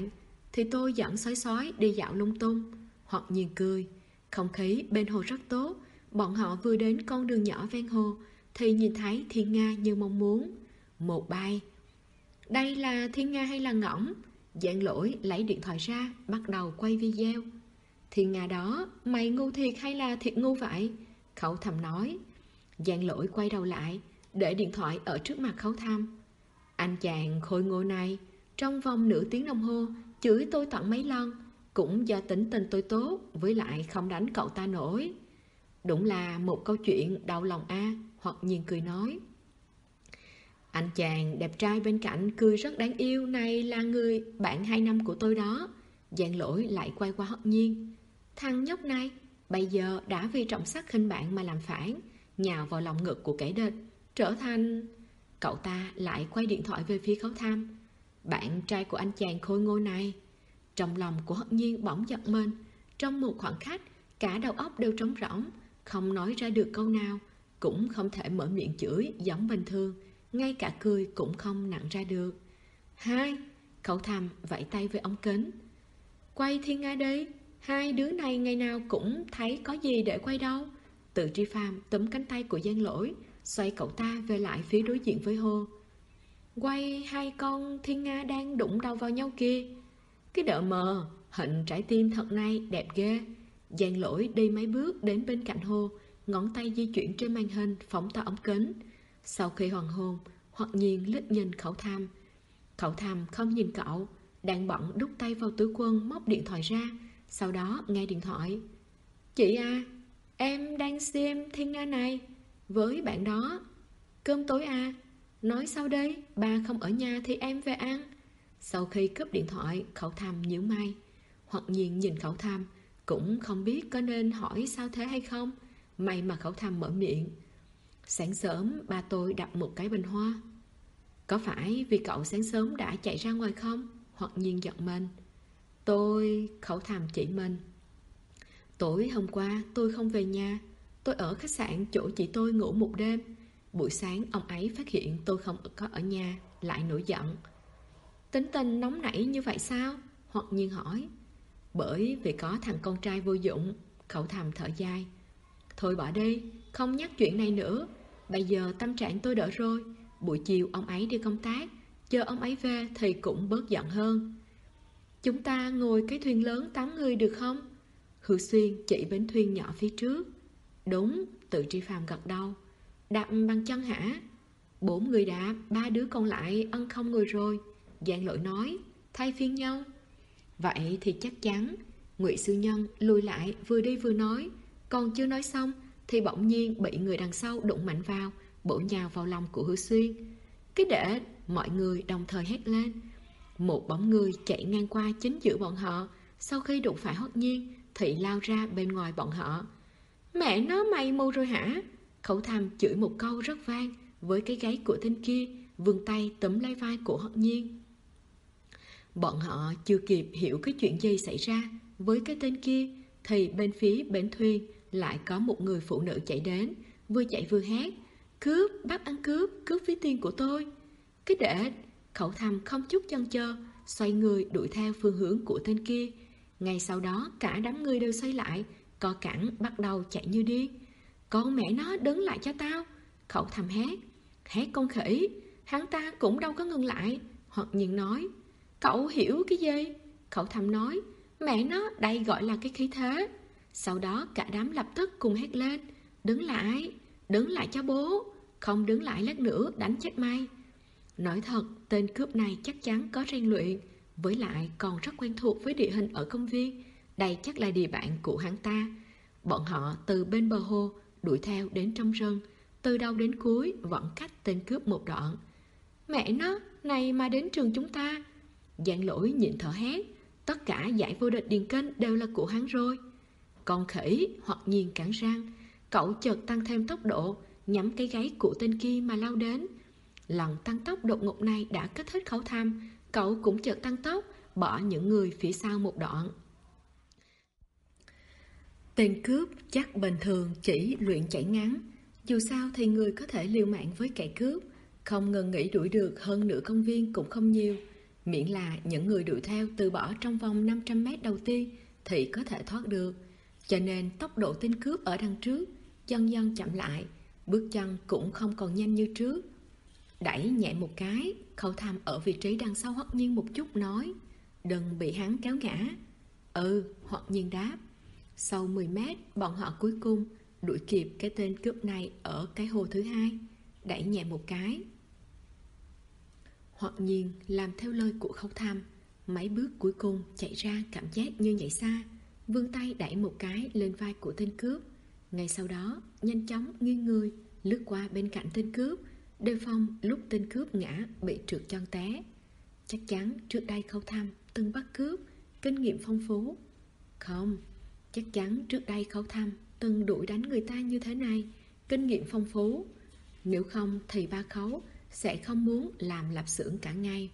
thì tôi dẫn sói đi dạo lung tung. Hoặc nhiên cười. Không khí bên hồ rất tốt. Bọn họ vừa đến con đường nhỏ ven hồ thì nhìn thấy thiên nga như mong muốn. Một bay. Đây là thiên nga hay là ngỗng? Giảng Lỗi lấy điện thoại ra, bắt đầu quay video. Thiên nga đó, mày ngu thiệt hay là thiệt ngu vậy? Khẩu Thầm nói. Giảng Lỗi quay đầu lại, để điện thoại ở trước mặt Khẩu Thầm. Anh chàng khôi ngô này, trong vòng nửa tiếng đồng hồ, chửi tôi tận mấy lần. Cũng do tính tình tôi tốt, với lại không đánh cậu ta nổi. Đúng là một câu chuyện đau lòng a. Hoặc nhiên cười nói. Anh chàng đẹp trai bên cạnh cười rất đáng yêu này là người bạn 2 năm của tôi đó. Giảng Lỗi lại quay qua Hoặc nhiên. Thằng nhóc này bây giờ đã vì trọng sắc khinh bạn mà làm phản, nhào vào lòng ngực của kẻ địch, trở thành... Cậu ta lại quay điện thoại về phía Khấu Thăm. Bạn trai của anh chàng khôi ngô này. Trong lòng của Hoặc nhiên bỗng giật mình. Trong một khoảng khắc, cả đầu óc đều trống rỗng, không nói ra được câu nào, cũng không thể mở miệng chửi giống bình thường, ngay cả cười cũng không nặng ra được. Hai, Khấu Thăm vẫy tay với ống kính. Quay thiên nga đi, hai đứa này ngày nào cũng thấy có gì để quay đâu. Từ Tri Phàm túm cánh tay của Giang Lỗi, xoay cậu ta về lại phía đối diện với hồ. Quay hai con thiên nga đang đụng đầu vào nhau kia. Cái đợ mờ, hình trái tim thật này đẹp ghê. Giang Lỗi đi mấy bước đến bên cạnh hồ, ngón tay di chuyển trên màn hình phóng to ống kính. Sau khi hoàn hồn, Hoặc nhiên liếc nhìn Khẩu Thăm. Khẩu Thăm không nhìn cậu, đang bận đút tay vào túi quần móc điện thoại ra, sau đó nghe điện thoại. Chị à, em đang xem thiên nga này với bạn đó. Cơm tối à? Nói sau đây, ba không ở nhà thì em về ăn. Sau khi cúp điện thoại, Khẩu Thăm nhíu mày. Hoặc nhiên nhìn Khẩu Thăm, cũng không biết có nên hỏi sao thế hay không. May mà Khẩu Thăm mở miệng. Sáng sớm ba tôi đặt một cái bình hoa. Có phải vì cậu sáng sớm đã chạy ra ngoài không? Hoặc nhiên giận mình. Khẩu Thăm chỉ mình. Tối hôm qua tôi không về nhà. Tôi ở khách sạn chỗ chị tôi ngủ một đêm. Buổi sáng ông ấy phát hiện tôi không có ở nhà, lại nổi giận. Tính tình nóng nảy như vậy sao? Hoặc nhiên hỏi. Bởi vì có thằng con trai vô dụng. Khẩu Thăm thở dài. Thôi bỏ đi, không nhắc chuyện này nữa. Bây giờ tâm trạng tôi đỡ rồi. Buổi chiều ông ấy đi công tác, chờ ông ấy về thì cũng bớt giận hơn. Chúng ta ngồi cái thuyền lớn 8 người được không? Hứa Xuyên chỉ bến thuyền nhỏ phía trước. Đúng, Từ Tri Phàm gật đầu. Đạp bằng chân hả? 4 người đạp, 3 đứa còn lại ân không ngồi rồi. Giang Lỗi nói, thay phiên nhau. Vậy thì chắc chắn. Ngụy Sư Nhân lùi lại vừa đi vừa nói. Còn chưa nói xong thì bỗng nhiên bị người đằng sau đụng mạnh vào, bổ nhào vào lòng của Hứa Xuyên. Cái để mọi người đồng thời hét lên. Một bóng người chạy ngang qua chính giữa bọn họ. Sau khi đụng phải Hoặc nhiên thì lao ra bên ngoài bọn họ. Mẹ nó, mày mù rồi hả? Khẩu Thăm chửi một câu rất vang với cái gáy của tên kia, vươn tay túm lấy vai của Hoặc nhiên. Bọn họ chưa kịp hiểu cái chuyện gì xảy ra với cái tên kia thì bên phía bến thuyền lại có một người phụ nữ chạy đến, vừa chạy vừa hét. Cướp, bắt ăn cướp, cướp ví tiền của tôi. Cái để Khẩu Thăm không chút chần chờ, xoay người đuổi theo phương hướng của tên kia. Ngay sau đó cả đám người đều xoay lại, co cẳng bắt đầu chạy như điên. Con mẹ nó, đứng lại cho tao! Khẩu Thăm hét. Hét con khỉ! Hắn ta cũng đâu có ngừng lại. Hoặc nhiên nói. Cậu hiểu cái gì? Khẩu Thăm nói. Mẹ nó, đây gọi là cái khí thế. Sau đó cả đám lập tức cùng hét lên. Đứng lại cho bố. Không đứng lại lát nữa đánh chết mày. Nói thật, tên cướp này chắc chắn có rèn luyện, với lại còn rất quen thuộc với địa hình ở công viên. Đây chắc là địa bạn của hắn ta. Bọn họ từ bên bờ hồ đuổi theo đến trong rừng, từ đầu đến cuối vẫn cách tên cướp một đoạn. Mẹ nó, này mà đến trường chúng ta! Giang Lỗi nhịn thở hét. Tất cả giải vô địch điền kinh đều là của hắn rồi. Con khỉ! Hoặc nhiên cắn răng. Cậu chợt tăng thêm tốc độ, nhắm cái gáy của tên kia mà lao đến. Lần tăng tốc đột ngột này đã kích thích Khẩu Thăm. Cậu cũng chợt tăng tốc, bỏ những người phía sau một đoạn. Tên cướp chắc bình thường chỉ luyện chạy ngắn. Dù sao thì người có thể liều mạng với kẻ cướp, không ngừng nghĩ đuổi được hơn nửa công viên cũng không nhiều. Miễn là những người đuổi theo từ bỏ trong vòng 500 mét đầu tiên thì có thể thoát được. Cho nên tốc độ tên cướp ở đằng trước dần dần chậm lại, bước chân cũng không còn nhanh như trước. Đẩy nhẹ một cái, Khâu Thăm ở vị trí đằng sau Hoắc Nhiên một chút nói: đừng bị hắn kéo ngã. Ừ, Hoắc Nhiên đáp. Sau 10 mét, bọn họ cuối cùng đuổi kịp cái tên cướp này ở cái hồ thứ hai. Đẩy nhẹ một cái. Hoắc Nhiên làm theo lời của Khâu Thăm, mấy bước cuối cùng chạy ra cảm giác như nhảy xa, vươn tay đẩy một cái lên vai của tên cướp. Ngay sau đó nhanh chóng nghiêng người lướt qua bên cạnh tên cướp, đề phòng lúc tên cướp ngã bị trượt chân té. Chắc chắn trước đây Khâu Thăm từng bắt cướp, kinh nghiệm phong phú. Không, chắc chắn trước đây Khâu Thăm từng đuổi đánh người ta như thế này, kinh nghiệm phong phú. Nếu không thì ba Khấu sẽ không muốn làm lạp xưởng cả ngày.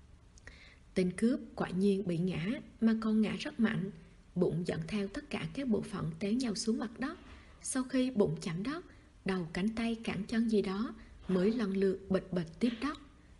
Tên cướp quả nhiên bị ngã, mà còn ngã rất mạnh, bụng dẫn theo tất cả các bộ phận té nhau xuống mặt đất. Sau khi bụng chạm đất, đầu cánh tay cẳng chân gì đó mới lần lượt bịch bịch tiếp đất.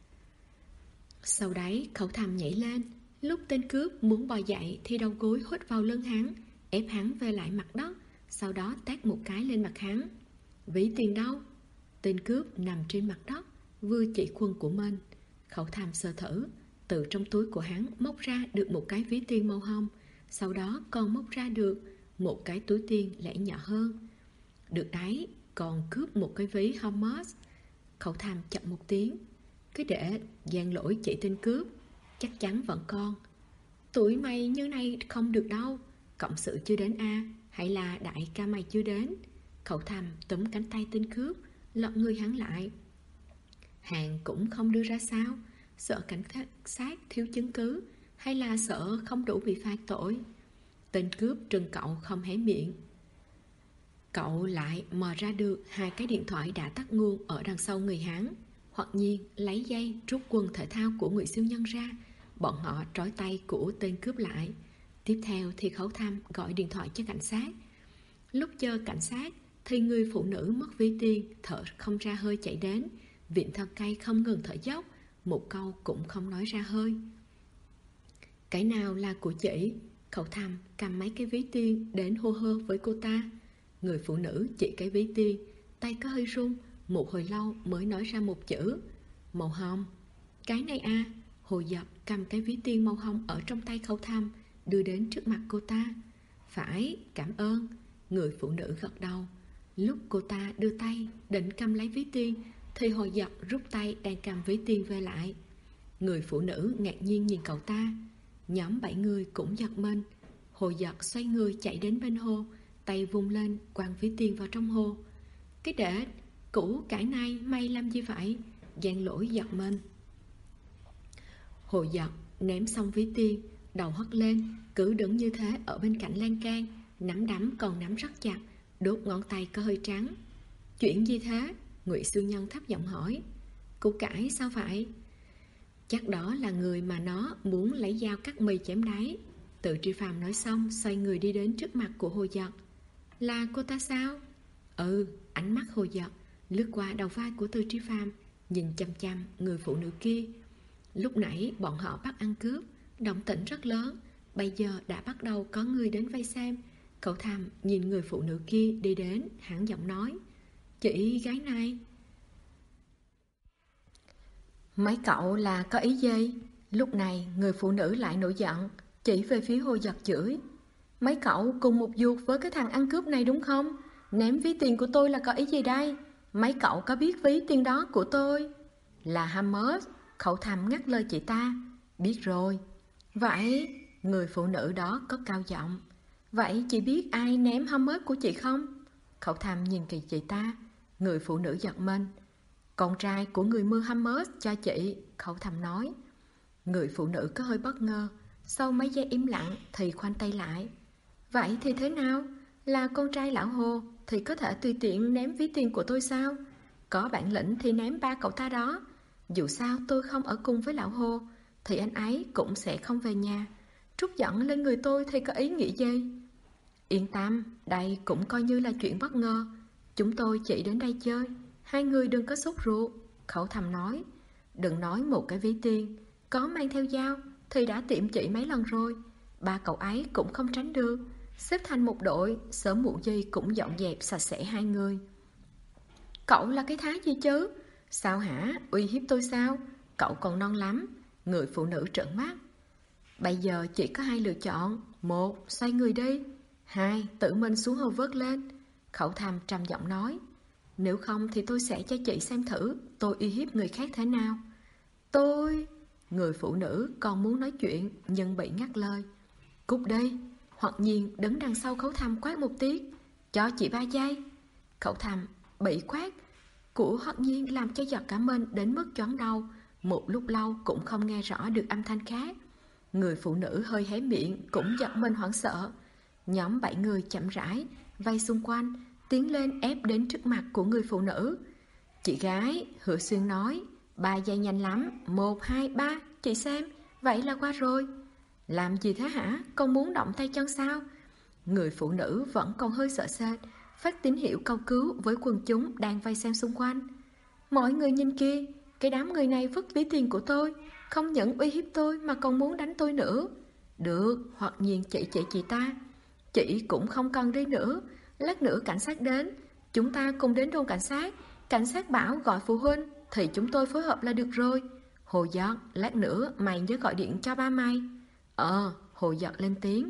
Sau đấy Khâu Thăm nhảy lên, lúc tên cướp muốn bò dậy thì đầu gối hút vào lưng hắn, ép hắn về lại mặt đất, sau đó tát một cái lên mặt hắn. Ví tiền đâu? Tên cướp nằm trên mặt đất, vừa chỉ khuôn của mình. Khâu Thăm sơ thử, từ trong túi của hắn móc ra được một cái ví tiền màu hồng, sau đó còn móc ra được một cái túi tiền lẻ nhỏ hơn. Được đấy, còn cướp một cái ví Hermes. Khâu Thăm chậm một tiếng, cứ để gian lỗi chỉ tên cướp, chắc chắn vẫn còn. Tuổi mày như này không được đâu, cộng sự chưa đến a, hay là đại ca mày chưa đến? Khâu Thăm túm cánh tay tên cướp, lật người hắn lại. Hàng cũng không đưa ra sao, sợ cảnh sát thiếu chứng cứ, hay là sợ không đủ bị phạt tội? Tên cướp trừng cậu không hé miệng. Cậu lại mò ra được hai cái điện thoại đã tắt nguồn ở đằng sau người hắn. Hoặc nhiên lấy dây rút quần thể thao của người siêu nhân ra, bọn họ trói tay của tên cướp lại. Tiếp theo thì Khâu Thăm gọi điện thoại cho cảnh sát. Lúc chờ cảnh sát thì người phụ nữ mất ví tiền thở không ra hơi chạy đến, viện thân cây không ngừng thở dốc, một câu cũng không nói ra hơi. Cái nào là của chị? Khâu Thăm cầm mấy cái ví tiền đến hô hơ với cô ta. Người phụ nữ chỉ cái ví tiền, tay có hơi run, một hồi lâu mới nói ra một chữ: màu hồng. Cái này à? Hồ Dập cầm cái ví tiền màu hồng ở trong tay Khâu Thăm, đưa đến trước mặt cô ta. Phải, cảm ơn. Người phụ nữ gật đầu. Lúc cô ta đưa tay định cầm lấy ví tiền thì Hồ Dập rút tay đang cầm ví tiền về lại. Người phụ nữ ngạc nhiên nhìn cậu ta. Nhóm 7 người cũng giật mình. Hồ Dập xoay người chạy đến bên hồ, tay vung lên quăng ví tiền vào trong hồ. Cái đệ củ cải này mày làm gì vậy? Giang Lỗi giật mình. Hồ Dập ném xong ví tiền, đầu hất lên, cứ đứng như thế ở bên cạnh lan can, nắm đấm còn nắm rất chặt, đốt ngón tay có hơi trắng. Chuyện gì thế? Ngụy Siêu Nhân thấp giọng hỏi. Củ cải sao vậy? Chắc đó là người mà nó muốn lấy dao cắt mì chém đáy. Từ Tri Phàm nói xong xoay người đi đến trước mặt của Hồ Dập. Là cô ta sao? Ừ. Ánh mắt Hồ Dập lướt qua đầu vai của Từ Tri Phàm, nhìn chăm chăm người phụ nữ kia. Lúc nãy bọn họ bắt ăn cướp, động tĩnh rất lớn, bây giờ đã bắt đầu có người đến vây xem. Cậu Thăm nhìn người phụ nữ kia đi đến, hãng giọng nói: chị gái này. Mấy cậu là có ý gì? Lúc này người phụ nữ lại nổi giận, chỉ về phía Hồ Dập chửi: mấy cậu cùng một ruột với cái thằng ăn cướp này đúng không? Ném ví tiền của tôi là có ý gì đây? Mấy cậu có biết ví tiền đó của tôi là Hermes? Cậu Thăm ngắt lời chị ta. Biết rồi. Vậy người phụ nữ đó có cao giọng. Vậy chị biết ai ném Hermes của chị không? Cậu Thăm nhìn kỳ chị ta. Người phụ nữ giật mình. Con trai của người mua Hermes cho chị, Cậu Thăm nói. Người phụ nữ có hơi bất ngờ, sau mấy giây im lặng thì khoanh tay lại. Vậy thì thế nào? Là con trai lão Hồ thì có thể tùy tiện ném ví tiền của tôi sao? Có bản lĩnh thì ném ba cậu ta đó. Dù sao tôi không ở cùng với lão Hồ thì anh ấy cũng sẽ không về nhà. Trút giận lên người tôi thì có ý nghĩ gì? Yên tâm, đây cũng coi như là chuyện bất ngờ. Chúng tôi chỉ đến đây chơi, hai người đừng có sốt ruột. Cậu Thăm nói. Đừng nói một cái ví tiền, có mang theo dao thì đã tiệm chị mấy lần rồi. Ba cậu ấy cũng không tránh được, xếp thành một đội, sớm muộn gì cũng dọn dẹp sạch sẽ hai người. Cậu là cái thá gì chứ? Sao hả? Uy hiếp tôi sao? Cậu còn non lắm. Người phụ nữ trợn mắt. Bây giờ chỉ có hai lựa chọn. Một, xoay người đi. Hai, tự mình xuống hồ vớt lên. Khẩu Thầm trầm giọng nói. Nếu không thì tôi sẽ cho chị xem thử tôi uy hiếp người khác thế nào. Tôi... Người phụ nữ còn muốn nói chuyện nhưng bị ngắt lời. Cút đi. Hoặc nhiên đứng đằng sau Khẩu Thầm quát một tiếng. Cho chị 3 giây. Khẩu Thầm bị quát của Hoặc nhiên làm cho giật cả mình đến mức choáng đầu. Một lúc lâu cũng không nghe rõ được âm thanh khác. Người phụ nữ hơi hé miệng cũng giật mình hoảng sợ. Nhóm 7 người chậm rãi vây xung quanh, tiến lên ép đến trước mặt của người phụ nữ. Chị gái, Hứa Xuyên nói, 3 giây nhanh lắm, 1, 2, 3, chị xem, vậy là qua rồi. Làm gì thế hả, con muốn động tay chân sao? Người phụ nữ vẫn còn hơi sợ sệt, phát tín hiệu cầu cứu với quần chúng đang vây xem xung quanh. Mọi người nhìn kia, cái đám người này vứt ví tiền của tôi, không những uy hiếp tôi mà còn muốn đánh tôi nữa. Được, hoặc nhiên chị ta. Chị cũng không cần đi nữa, lát nữa cảnh sát đến, chúng ta cùng đến đồn cảnh sát bảo gọi phụ huynh thì chúng tôi phối hợp là được rồi. Hồ Giật, lát nữa mày nhớ gọi điện cho ba mày. Hồ Giật lên tiếng.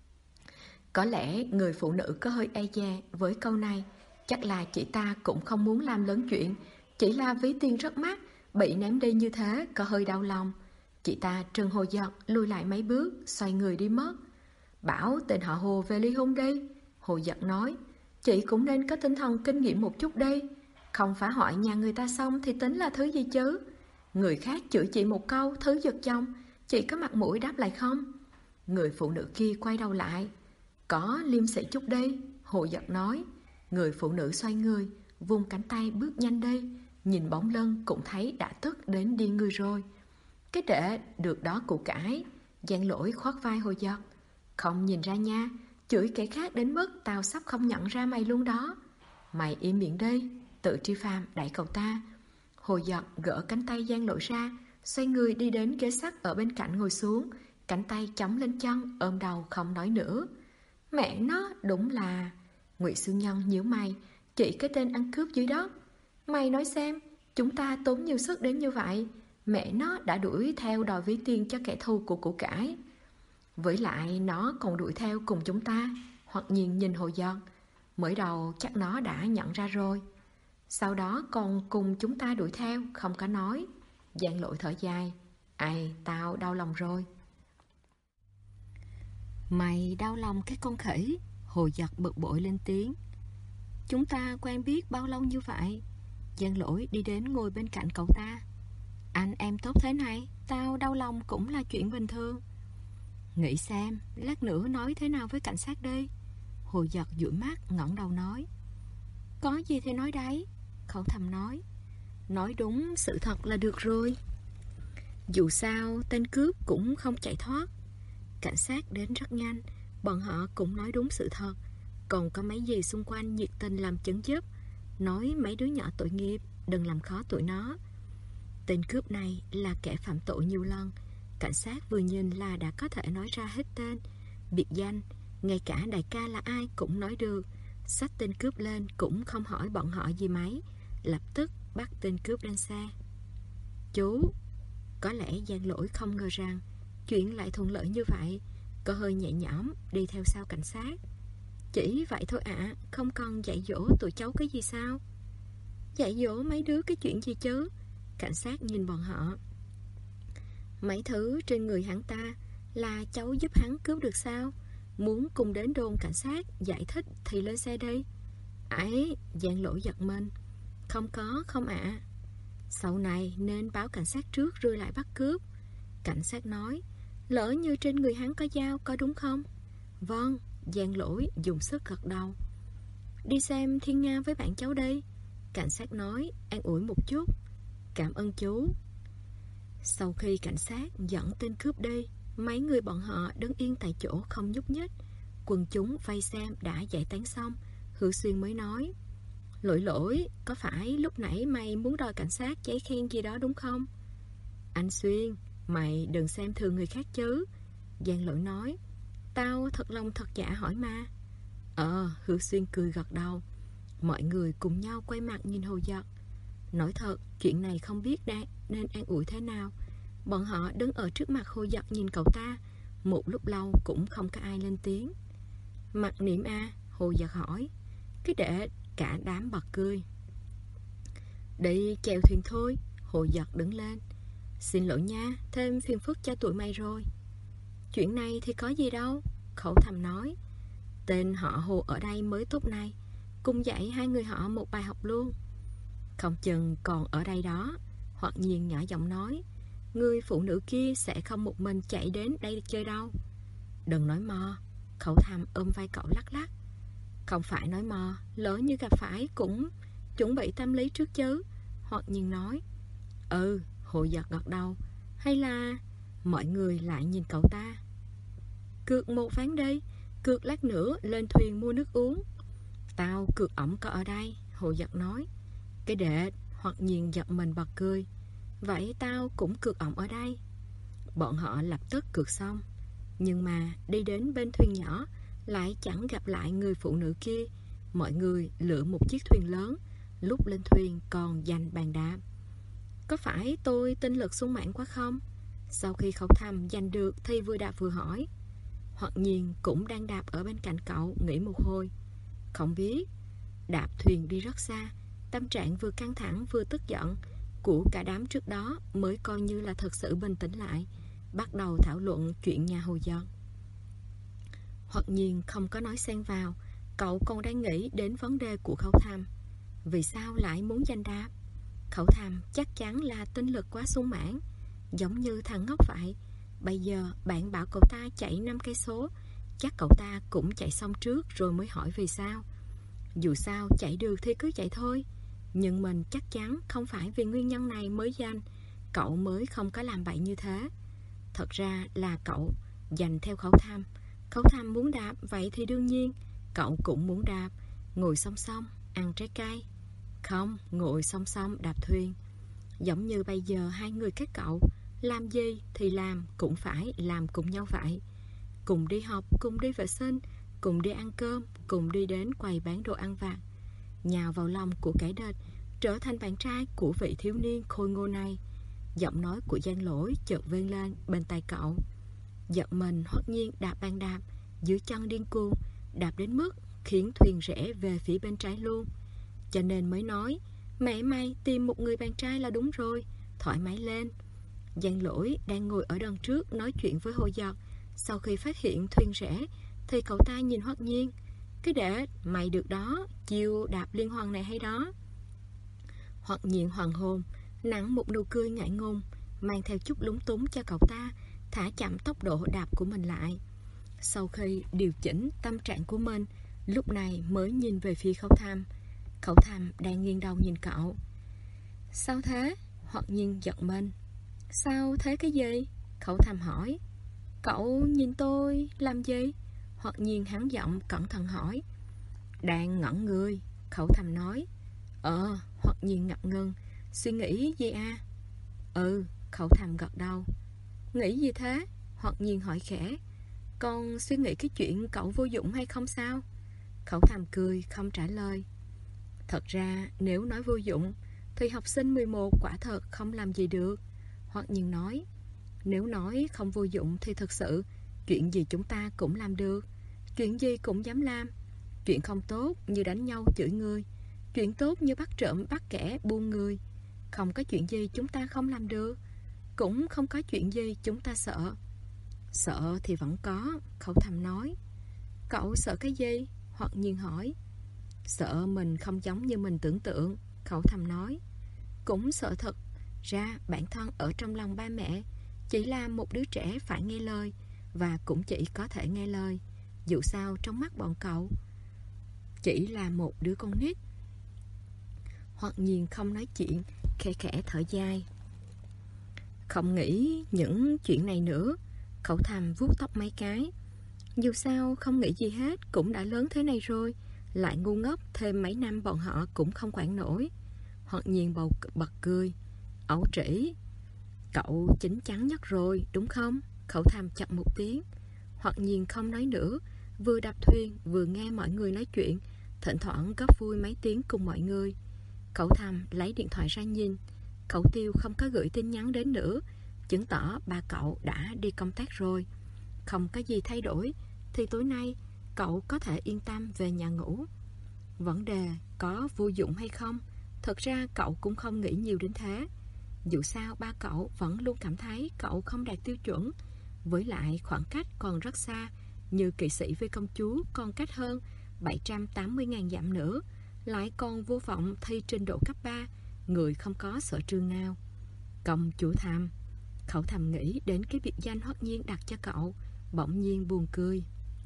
Có lẽ người phụ nữ có hơi e dè với câu này. Chắc là chị ta cũng không muốn làm lớn chuyện, chỉ là ví tiền rất mắc, bị ném đi như thế có hơi đau lòng. Chị ta trừng Hồ Giật lùi lại mấy bước, xoay người đi mất. Bảo tên họ Hồ về ly hôn đi. Hồ Giật nói. Chị cũng nên có tinh thần kinh nghiệm một chút đi. Không phá hoại nhà người ta xong thì tính là thứ gì chứ? Người khác chửi chị một câu thứ giật chồng, chị có mặt mũi đáp lại không? Người phụ nữ kia quay đầu lại. Có liêm sỉ chút đi, Hồ Giật nói. Người phụ nữ xoay người, vung cánh tay bước nhanh đi. Nhìn bóng lưng cũng thấy đã tức đến điên người rồi. Cái đệ được đó củ cải. Giang Lỗi khoác vai Hồ Giật. Không nhìn ra nha, chửi kẻ khác đến mức tao sắp không nhận ra mày luôn đó. Mày im miệng đi. Tự Tri Phàm đẩy cậu ta. Hồ Giật gỡ cánh tay Giang Lỗi ra, xoay người đi đến ghế sắt ở bên cạnh ngồi xuống, cánh tay chống lên chân, ôm đầu không nói nữa. Mẹ nó đúng là... Ngụy Sương Nhân nhíu mày, chỉ cái tên ăn cướp dưới đất. Mày nói xem, chúng ta tốn nhiều sức đến như vậy, mẹ nó đã đuổi theo đòi ví tiền cho kẻ thù của củ cải. Với lại nó còn đuổi theo cùng chúng ta. Hoặc nhiên nhìn Hồ Giật. Mới đầu chắc nó đã nhận ra rồi. Sau đó còn cùng chúng ta đuổi theo, không có nói. Giang Lỗi thở dài. Ây, tao đau lòng rồi. Mày đau lòng cái con khỉ. Hồ Giật bực bội lên tiếng. Chúng ta quen biết bao lâu như vậy? Giang Lỗi đi đến ngồi bên cạnh cậu ta. Anh em tốt thế này, tao đau lòng cũng là chuyện bình thường. Nghĩ xem, lát nữa nói thế nào với cảnh sát đi. Hồ Giật dụi mắt ngẩng đầu nói. Có gì thì nói đấy, Khẩu Thầm nói. Nói đúng sự thật là được rồi. Dù sao tên cướp cũng không chạy thoát. Cảnh sát đến rất nhanh, bọn họ cũng nói đúng sự thật. Còn có mấy gì xung quanh nhiệt tình làm chứng giúp, nói mấy đứa nhỏ tội nghiệp đừng làm khó tụi nó. Tên cướp này là kẻ phạm tội nhiều lần. Cảnh sát vừa nhìn là đã có thể nói ra hết tên, biệt danh, ngay cả đại ca là ai cũng nói được. Xách tên cướp lên cũng không hỏi bọn họ gì mấy, lập tức bắt tên cướp lên xe. Chú, có lẽ Giang Lỗi không ngờ rằng chuyện lại thuận lợi như vậy, có hơi nhẹ nhõm đi theo sau cảnh sát. Chỉ vậy thôi ạ, không cần dạy dỗ tụi cháu cái gì sao? Dạy dỗ mấy đứa cái chuyện gì chứ? Cảnh sát nhìn bọn họ. Mấy thứ trên người hắn ta là cháu giúp hắn cướp được sao? Muốn cùng đến đồn cảnh sát giải thích thì lên xe đi. Ấy, Giang Lỗi giật mình. Không có, không ạ. Sau này nên báo cảnh sát trước rồi lại bắt cướp. Cảnh sát nói. Lỡ như trên người hắn có dao, có đúng không? Vâng, Giang Lỗi dùng sức gật đầu. Đi xem Thiên Nga với bạn cháu đi. Cảnh sát nói, an ủi một chút. Cảm ơn chú. Sau khi cảnh sát dẫn tên cướp đi, mấy người bọn họ đứng yên tại chỗ không nhúc nhích. Quần chúng vây xem đã giải tán xong, Hứa Xuyên mới nói. Lỗi, có phải lúc nãy mày muốn đòi cảnh sát giấy khen gì đó đúng không? Anh Xuyên, Mày đừng xem thường người khác chứ. Giang Lỗi nói. Tao thật lòng thật dạ hỏi mà. Hứa Xuyên cười gật đầu. Mọi người cùng nhau quay mặt nhìn Hồ Giật. Nói thật, chuyện này không biết nên an ủi thế nào. Bọn họ đứng ở trước mặt Hồ Giật nhìn cậu ta. Một lúc lâu cũng không có ai lên tiếng. Mặc niệm a? Hồ Giật hỏi. Cái để cả đám bật cười. Đi chèo thuyền thôi. Hồ Giật đứng lên. Xin lỗi nha, thêm phiền phức cho tụi mày rồi. Chuyện này thì có gì đâu, Khẩu Thầm nói. Tên họ Hồ ở đây mới tốt này, cùng dạy hai người họ một bài học luôn. Không chừng còn ở đây đó. Hoặc Nhiên nhỏ giọng nói. Người phụ nữ kia sẽ không một mình chạy đến đây chơi đâu. Đừng nói mò. Khẩu Thầm ôm vai cậu lắc lắc. Không phải nói mò, lỡ như gặp phải cũng chuẩn bị tâm lý trước chứ. Hoặc Nhiên nói. Hồ Giật gật đầu. Hay là... Mọi người lại nhìn cậu ta. Cược một ván đi, cược lát nữa lên thuyền mua nước uống. Tao cược ổng có ở đây, Hồ Giật nói. Cái đệ. Hoặc Nhiên giật mình bật cười. Vậy tao cũng cược ổng ở đây. Bọn họ lập tức cược xong. Nhưng mà đi đến bên thuyền nhỏ lại chẳng gặp lại người phụ nữ kia. Mọi người lựa một chiếc thuyền lớn. Lúc lên thuyền còn giành bàn đạp. Có phải tôi tinh lực sung mãn quá không? Sau khi Khẩu Thầm giành được thì vừa đạp vừa hỏi. Hoặc Nhiên cũng đang đạp ở bên cạnh cậu, nghĩ một hồi. Không biết. Đạp thuyền đi rất xa. Tâm trạng vừa căng thẳng vừa tức giận của cả đám trước đó mới coi như là thật sự bình tĩnh lại, bắt đầu thảo luận chuyện nhà Hồ Giật. Hoặc Nhiên không có nói xen vào. Cậu còn đang nghĩ đến vấn đề của Khẩu Thầm. Vì sao lại muốn giành đạp? Khẩu Thầm chắc chắn là tinh lực quá sung mãn, giống như thằng ngốc vậy. Bây giờ bạn bảo cậu ta chạy 5 cây số, chắc cậu ta cũng chạy xong trước rồi mới hỏi vì sao. Dù sao chạy được thì cứ chạy thôi. Nhưng mình chắc chắn không phải vì nguyên nhân này mới giành, cậu mới không có làm bậy như thế. Thật ra là cậu giành theo Khẩu Thầm. Khẩu Thầm muốn đạp, vậy thì đương nhiên cậu cũng muốn đạp. Ngồi song song ăn trái cây. Không, ngồi song song đạp thuyền. Giống như bây giờ hai người các cậu làm gì thì làm cũng phải làm cùng nhau vậy. Cùng đi học, cùng đi vệ sinh, cùng đi ăn cơm, cùng đi đến quầy bán đồ ăn vặt. Nhào vào lòng của kẻ địch, trở thành bạn trai của vị thiếu niên khôi ngô này. Giọng nói của Giang Lỗi chợt vang lên bên tai cậu. Giật mình Hoặc Nhiên đạp bàn đạp, dưới chân điên cuồng, đạp đến mức khiến thuyền rẽ về phía bên trái luôn. Cho nên mới nói, mẹ mày tìm một người bạn trai là đúng rồi, thoải mái lên. Giang Lỗi đang ngồi ở đằng trước nói chuyện với Hồ Giật. Sau khi phát hiện thuyền rẽ thì cậu ta nhìn Hoặc Nhiên. Cái để mày được đó, chiêu đạp liên hoàn này hay đó. Hoặc Nhiên hoàng hồn, nặng một nụ cười ngại ngùng, mang theo chút lúng túng cho cậu ta, thả chậm tốc độ đạp của mình lại. Sau khi điều chỉnh tâm trạng của mình, lúc này mới nhìn về phía Khẩu Thầm. Khẩu Thầm đang nghiêng đầu nhìn cậu. Sao thế? Hoặc Nhiên giật mình. Sao thế cái gì? Khẩu Thầm hỏi. Cậu nhìn tôi làm gì? Hoặc Nhiên hắn giọng cẩn thận hỏi. Đang ngẩn người, Khẩu Thầm nói. Hoặc Nhiên ngập ngừng. Suy nghĩ gì à? Khẩu Thầm gật đầu. Nghĩ gì thế? Hoặc Nhiên hỏi khẽ. Còn suy nghĩ cái chuyện cậu vô dụng hay không sao? Khẩu Thầm cười không trả lời. Thật ra nếu nói vô dụng thì học sinh 11 quả thật không làm gì được. Hoặc Nhiên nói. Nếu nói không vô dụng thì thực sự chuyện gì chúng ta cũng làm được, chuyện gì cũng dám làm. Chuyện không tốt như đánh nhau chửi người, chuyện tốt như bắt trộm bắt kẻ buôn người. Không có chuyện gì chúng ta không làm được, cũng không có chuyện gì chúng ta sợ. Sợ thì vẫn có, Khẩu Thầm nói. Cậu sợ cái gì? Hoặc Nhiên hỏi. Sợ mình không giống như mình tưởng tượng, Khẩu Thầm nói. Cũng sợ thật ra bản thân ở trong lòng ba mẹ chỉ là một đứa trẻ phải nghe lời, và cũng chỉ có thể nghe lời. Dù sao trong mắt bọn cậu chỉ là một đứa con nít. Hoặc Nhiên không nói chuyện, khẽ khẽ thở dài. Không nghĩ những chuyện này nữa, Khẩu Thầm vuốt tóc mấy cái. Dù sao không nghĩ gì hết, cũng đã lớn thế này rồi, lại ngu ngốc thêm mấy năm bọn họ cũng không quản nổi. Hoặc Nhiên bật cười. Ẩu trĩ. Cậu chín chắn nhất rồi, đúng không? Khẩu Tham chậm một tiếng. Hoặc nhiên không nói nữa, vừa đạp thuyền vừa nghe mọi người nói chuyện, thỉnh thoảng góp vui mấy tiếng cùng mọi người. Khẩu Tham lấy điện thoại ra nhìn. Khẩu Tiêu không có gửi tin nhắn đến nữa, chứng tỏ ba cậu đã đi công tác rồi. Không có gì thay đổi thì tối nay cậu có thể yên tâm về nhà ngủ. Vấn đề có vô dụng hay không, thật ra cậu cũng không nghĩ nhiều đến thế. Dù sao ba cậu vẫn luôn cảm thấy cậu không đạt tiêu chuẩn. Với lại khoảng cách còn rất xa, như kỵ sĩ với công chúa còn cách hơn 780.000 dặm nữa, lại còn vô vọng thi trình độ cấp 3, người không có sở trường nào. Công chúa Tham. Khẩu Tham nghĩ đến cái biệt danh Hoắc Nhiên đặt cho cậu, bỗng nhiên buồn cười.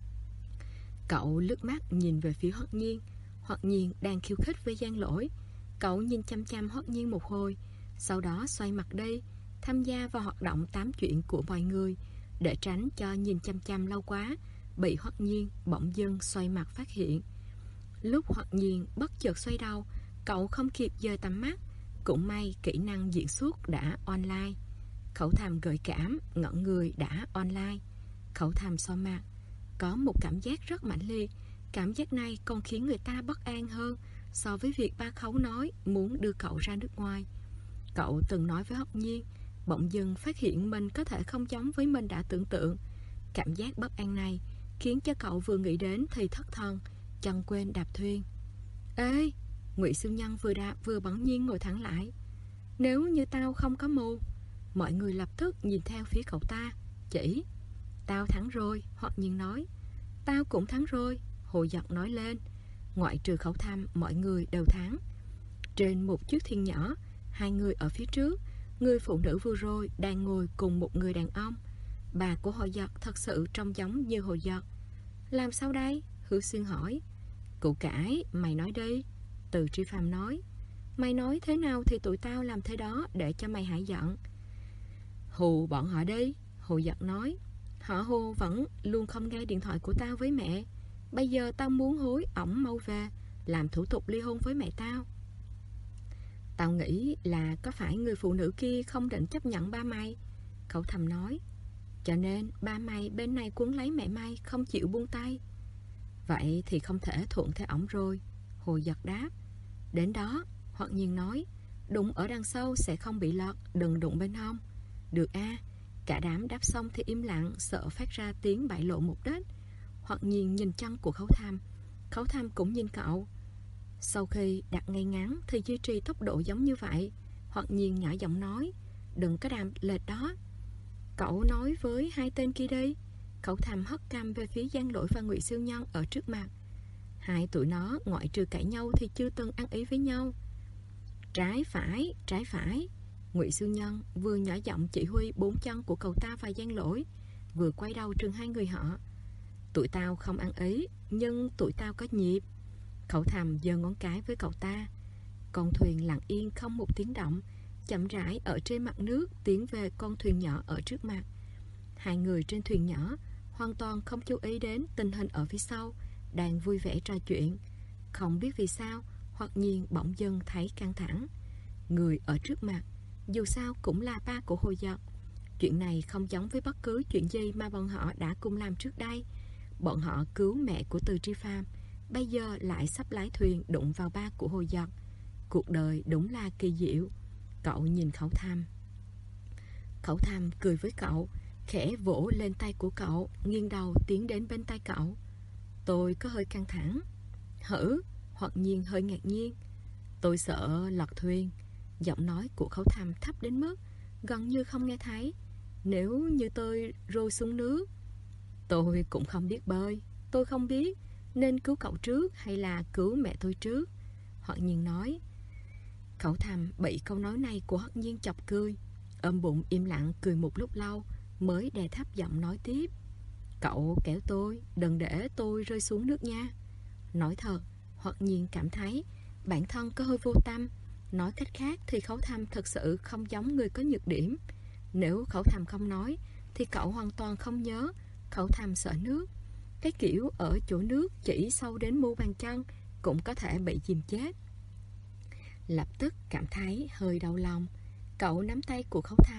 Cậu lướt mắt nhìn về phía Hoắc Nhiên. Hoắc Nhiên đang khiêu khích với Giang Lỗi. Cậu nhìn chăm chăm Hoắc Nhiên một hồi, sau đó xoay mặt đi, tham gia vào hoạt động tám chuyện của mọi người, để tránh cho nhìn chăm chăm lâu quá bị Hoắc Nhiên bỗng dưng xoay mặt phát hiện. Lúc Hoắc Nhiên bất chợt xoay đầu, cậu không kịp dời tầm mắt. Cũng may kỹ năng diễn xuất đã online. Khẩu Tham gợi cảm, ngẩn người đã online. Khẩu Tham so mặt, có một cảm giác rất mãnh liệt. Cảm giác này còn khiến người ta bất an hơn so với việc ba Khấu nói muốn đưa cậu ra nước ngoài. Cậu từng nói với Hoắc Nhiên, bỗng dưng phát hiện mình có thể không giống với mình đã tưởng tượng. Cảm giác bất an này khiến cho cậu vừa nghĩ đến thì thất thần, chân quên đạp thuyền. Ê, Ngụy Siêu Nhân vừa đạp vừa bỗng nhiên ngồi thẳng lại. Nếu như tao không có mù. Mọi người lập tức nhìn theo phía cậu ta, chỉ. Tao thắng rồi, Hoắc Nhiên nói. Tao cũng thắng rồi, Hồ Giật nói lên. Ngoại trừ Khẩu Tham, mọi người đều thắng. Trên một chiếc thuyền nhỏ, hai người ở phía trước, người phụ nữ vừa rồi đang ngồi cùng một người đàn ông. Bà của Hồ Giật thật sự trông giống như Hồ Giật. Làm sao đây? Hứa Xuyên hỏi. Cụ cải, mày nói đi. Từ Tri Phàm nói. Mày nói thế nào thì tụi tao làm thế đó để cho mày hại giận. Hù bọn họ đi, Hồ Giật nói. Họ Hồ vẫn luôn không nghe điện thoại của tao với mẹ. Bây giờ tao muốn hối ổng mau về làm thủ tục ly hôn với mẹ tao. Tao nghĩ là có phải người phụ nữ kia không định chấp nhận ba mày, Khẩu Tham nói. Cho nên ba mày bên này quấn lấy mẹ mày, không chịu buông tay. Vậy thì không thể thuận theo ổng rồi, Hồ Giật đáp. Đến đó, Hoắc Nhiên nói. Đụng ở đằng sau sẽ không bị lật, đừng đụng bên hông. Được a. Cả đám đáp xong thì im lặng, sợ phát ra tiếng bại lộ mục đích. Hoắc Nhiên nhìn chân của Khẩu Tham. Khẩu Tham cũng nhìn cậu. Sau khi đặt ngay ngắn thì duy trì tốc độ giống như vậy. Hoắc Nhiên nhỏ giọng nói. Đừng có đàm lệch đó. Cậu nói với hai tên kia đi. Khẩu Tham hất cằm về phía Giang Lỗi và Ngụy Siêu Nhân ở trước mặt. Hai tụi nó ngoại trừ cãi nhau thì chưa từng ăn ý với nhau. Trái phải, trái phải. Ngụy Siêu Nhân vừa nhỏ giọng chỉ huy bốn chân của cậu ta và Giang Lỗi, vừa quay đầu trừng hai người họ. Tụi tao không ăn ý, nhưng tụi tao có nhịp. Khẩu Tham giơ ngón cái với cậu ta. Con thuyền lặng yên không một tiếng động, chậm rãi ở trên mặt nước tiến về con thuyền nhỏ ở trước mặt. Hai người trên thuyền nhỏ hoàn toàn không chú ý đến tình hình ở phía sau, đang vui vẻ trò chuyện. Không biết vì sao, Hoắc Nhiên bỗng dưng thấy căng thẳng. Người ở trước mặt dù sao cũng là ba của Hồ Giật. Chuyện này không giống với bất cứ chuyện gì mà bọn họ đã cùng làm trước đây. Bọn họ cứu mẹ của Từ Tri Phàm, bây giờ lại sắp lái thuyền đụng vào ba của Hồ Giật. Cuộc đời đúng là kỳ diệu. Cậu nhìn Khẩu Tham. Khẩu Tham cười với cậu, khẽ vỗ lên tay của cậu, nghiêng đầu tiến đến bên tay cậu. Tôi có hơi căng thẳng. Hử? Hoặc nhiên hơi ngạc nhiên. Tôi sợ lật thuyền. Giọng nói của Khẩu Tham thấp đến mức gần như không nghe thấy. Nếu như tôi rơi xuống nước. Tôi cũng không biết bơi. Tôi không biết nên cứu cậu trước hay là cứu mẹ tôi trước, Hoắc Nhiên nói. Khẩu Tham bị câu nói này của Hoắc Nhiên chọc cười, ôm bụng im lặng cười một lúc lâu, mới đè thấp giọng nói tiếp. Cậu kéo tôi, đừng để tôi rơi xuống nước nha. Nói thật, Hoắc Nhiên cảm thấy bản thân có hơi vô tâm. Nói cách khác thì Khẩu Tham thật sự không giống người có nhược điểm. Nếu Khẩu Tham không nói thì cậu hoàn toàn không nhớ. Khẩu Tham sợ nước. Cái kiểu ở chỗ nước chỉ sâu đến mu bàn chân cũng có thể bị chìm chết. Lập tức cảm thấy hơi đau lòng. Cậu nắm tay của Khẩu Tham,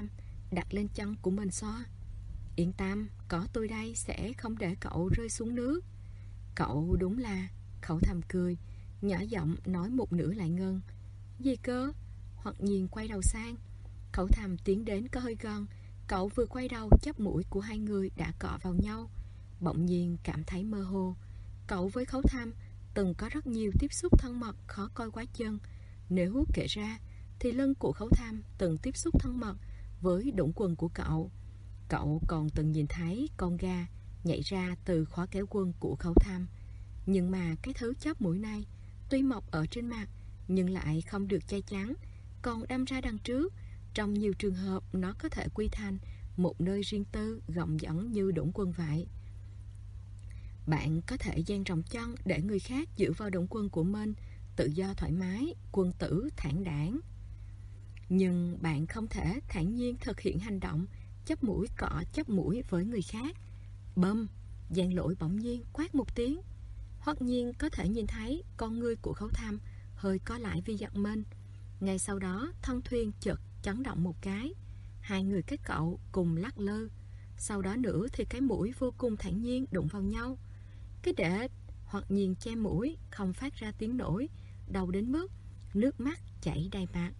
đặt lên chân của mình xoa. Yên tâm, có tôi đây sẽ không để cậu rơi xuống nước. Cậu đúng là... Khẩu Thầm cười, nhỏ giọng nói một nửa lại ngưng. Gì cơ? Hoặc Nhiên quay đầu sang. Khẩu Thầm tiến đến có hơi gần. Cậu vừa quay đầu, chóp mũi của hai người đã cọ vào nhau. Bỗng nhiên cảm thấy mơ hồ. Cậu với Khẩu Thầm từng có rất nhiều tiếp xúc thân mật khó coi quá chân. Nếu kể ra thì lưng của Khẩu Thầm từng tiếp xúc thân mật với đũng quần của cậu. Cậu còn từng nhìn thấy con gà nhảy ra từ khóa kéo quần của Khẩu Thầm. Nhưng mà cái thứ chóp mũi này tuy mọc ở trên mặt nhưng lại không được che chắn, còn đâm ra đằng trước. Trong nhiều trường hợp nó có thể quy thành một nơi riêng tư gọng dẫn như đũng quần vậy. Bạn có thể dang rộng chân để người khác giữ vào đũng quần của mình, tự do thoải mái, quân tử thản đãng. Nhưng bạn không thể thản nhiên thực hiện hành động chóp mũi cọ chóp mũi với người khác. Bâm, Giang Lỗi bỗng nhiên quát một tiếng. Hoặc Nhiên có thể nhìn thấy con ngươi của Khẩu Thầm hơi có lại vì giận mình. Ngay sau đó thân thuyền chợt chấn động một cái. Hai người các cậu cùng lắc lư. Sau đó nữa thì cái mũi vô cùng thản nhiên đụng vào nhau. Cái để Hoặc Nhiên che mũi không phát ra tiếng nổi, đau đến mức nước mắt chảy đầy mặt.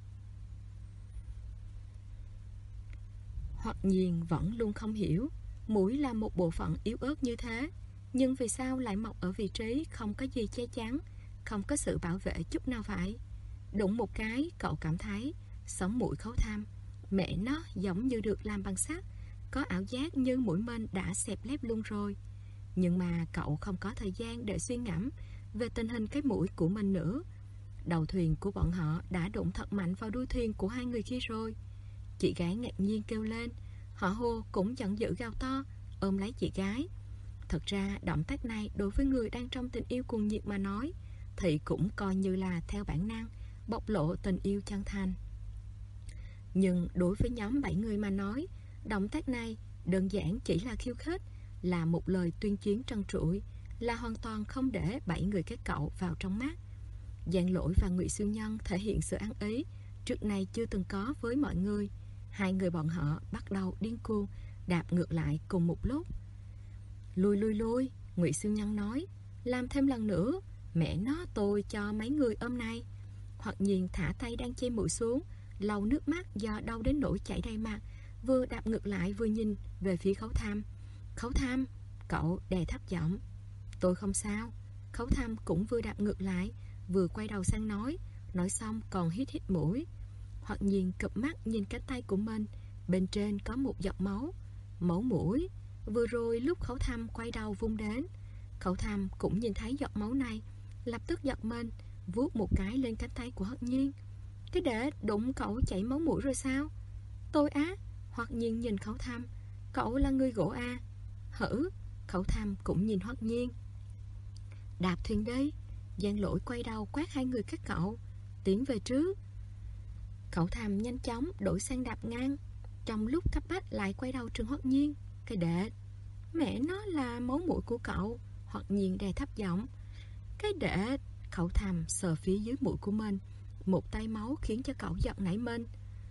Hoặc Nhiên vẫn luôn không hiểu mũi là một bộ phận yếu ớt như thế, nhưng vì sao lại mọc ở vị trí không có gì che chắn, không có sự bảo vệ chút nào vậy. Đụng một cái, cậu cảm thấy sống mũi Khẩu Thầm, mẹ nó giống như được làm bằng sắt, có ảo giác như mũi mình đã xẹp lép luôn rồi. Nhưng mà cậu không có thời gian để suy ngẫm về tình hình cái mũi của mình nữa. Đầu thuyền của bọn họ đã đụng thật mạnh vào đuôi thuyền của hai người kia rồi. Chị gái ngạc nhiên kêu lên. Họ Hồ cũng giận dữ gào to, ôm lấy chị gái. Thật ra động tác này đối với người đang trong tình yêu cuồng nhiệt mà nói thì cũng coi như là theo bản năng bộc lộ tình yêu chân thành. Nhưng đối với nhóm 7 người mà nói, động tác này đơn giản chỉ là khiêu khích, là một lời tuyên chiến trần trụi, là hoàn toàn không để 7 người các cậu vào trong mắt. Giang Lỗi và Ngụy Siêu Nhân thể hiện sự ăn ý trước nay chưa từng có với mọi người. Hai người bọn họ bắt đầu điên cuồng đạp ngược lại cùng một lúc. Lui, Ngụy Siêu Nhân nói. Làm thêm lần nữa, mẹ nó tôi cho mấy người ôm này. Hoặc Nhiên thả tay đang che mũi xuống, lau nước mắt do đau đến nỗi chảy đầy mặt, vừa đạp ngược lại vừa nhìn về phía Khẩu Thầm. Khẩu Thầm, cậu đè thấp giọng. Tôi không sao. Khẩu Thầm cũng vừa đạp ngược lại, vừa quay đầu sang nói xong còn hít mũi. Hoặc Nhiên cụp mắt nhìn cánh tay của mình, bên trên có một giọt máu, máu mũi. Vừa rồi lúc Khẩu Thầm quay đầu vung đến, Khẩu Thầm cũng nhìn thấy giọt máu này, lập tức giật mình, vuốt một cái lên cánh tay của Hoặc Nhiên. Cái để đụng cậu chảy máu mũi rồi sao? Tôi á? Hoặc Nhiên nhìn Khẩu Thầm. Cậu là người gỗ à? Hử? Khẩu Thầm cũng nhìn Hoặc Nhiên. Đạp thuyền đi. Giang Lỗi quay đầu quát hai người các cậu tiến về trước. Khẩu Thầm nhanh chóng đổi sang đạp ngang, trong lúc cấp bách lại quay đầu trường Hoặc Nhiên. Cái đệ, mẹ nó là máu mũi của cậu. Hoặc Nhiên đè thấp giọng. Cái đệ. Khẩu Thầm sờ phía dưới mũi của mình, một tay máu khiến cho cậu giật nảy mình.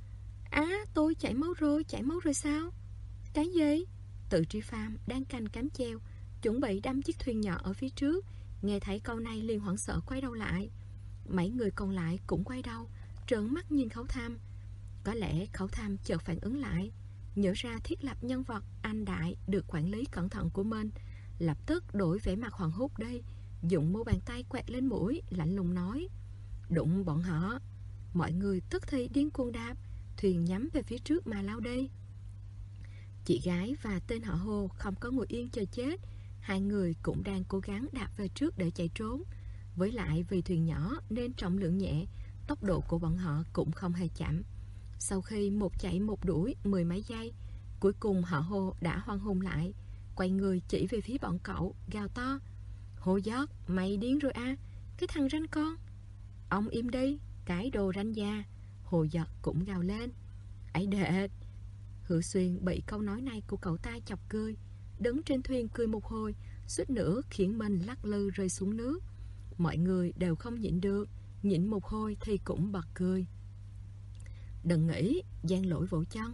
Tôi chảy máu rồi sao? Cái gì? Tự Tri Phàm đang canh cám treo, chuẩn bị đâm chiếc thuyền nhỏ ở phía trước, nghe thấy câu này liền hoảng sợ quay đầu lại. Mấy người còn lại cũng quay đầu, trợn mắt nhìn Khẩu Thầm. Có lẽ Khẩu Thầm chợt phản ứng lại, nhớ ra thiết lập nhân vật anh đại được quản lý cẩn thận của mình, lập tức đổi vẻ mặt hoảng hốt đi, dùng mu bàn tay quẹt lên mũi, lạnh lùng nói. Đụng bọn họ. Mọi người tức thì điên cuồng đạp, thuyền nhắm về phía trước mà lao đi. Chị gái và tên họ Hồ không có ngồi yên chờ chết, hai người cũng đang cố gắng đạp về trước để chạy trốn. Với lại vì thuyền nhỏ nên trọng lượng nhẹ, tốc độ của bọn họ cũng không hề chậm. Sau khi một chạy một đuổi 10 mấy giây, cuối cùng họ Hồ đã hoan hồn lại, quay người chỉ về phía bọn cậu, gào to. Hồ Giót, mày điên rồi à? Cái thằng ranh con. Ông im đi, cái đồ ranh già. Hồ Giật cũng gào lên. Ấy đệ. Hữu Xuyên bị câu nói này của cậu ta chọc cười, đứng trên thuyền cười một hồi, suýt nữa khiến mình lắc lư rơi xuống nước. Mọi người đều không nhịn được, nhịn một hồi thì cũng bật cười. Đừng nghĩ. Giang Lỗi vỗ chân.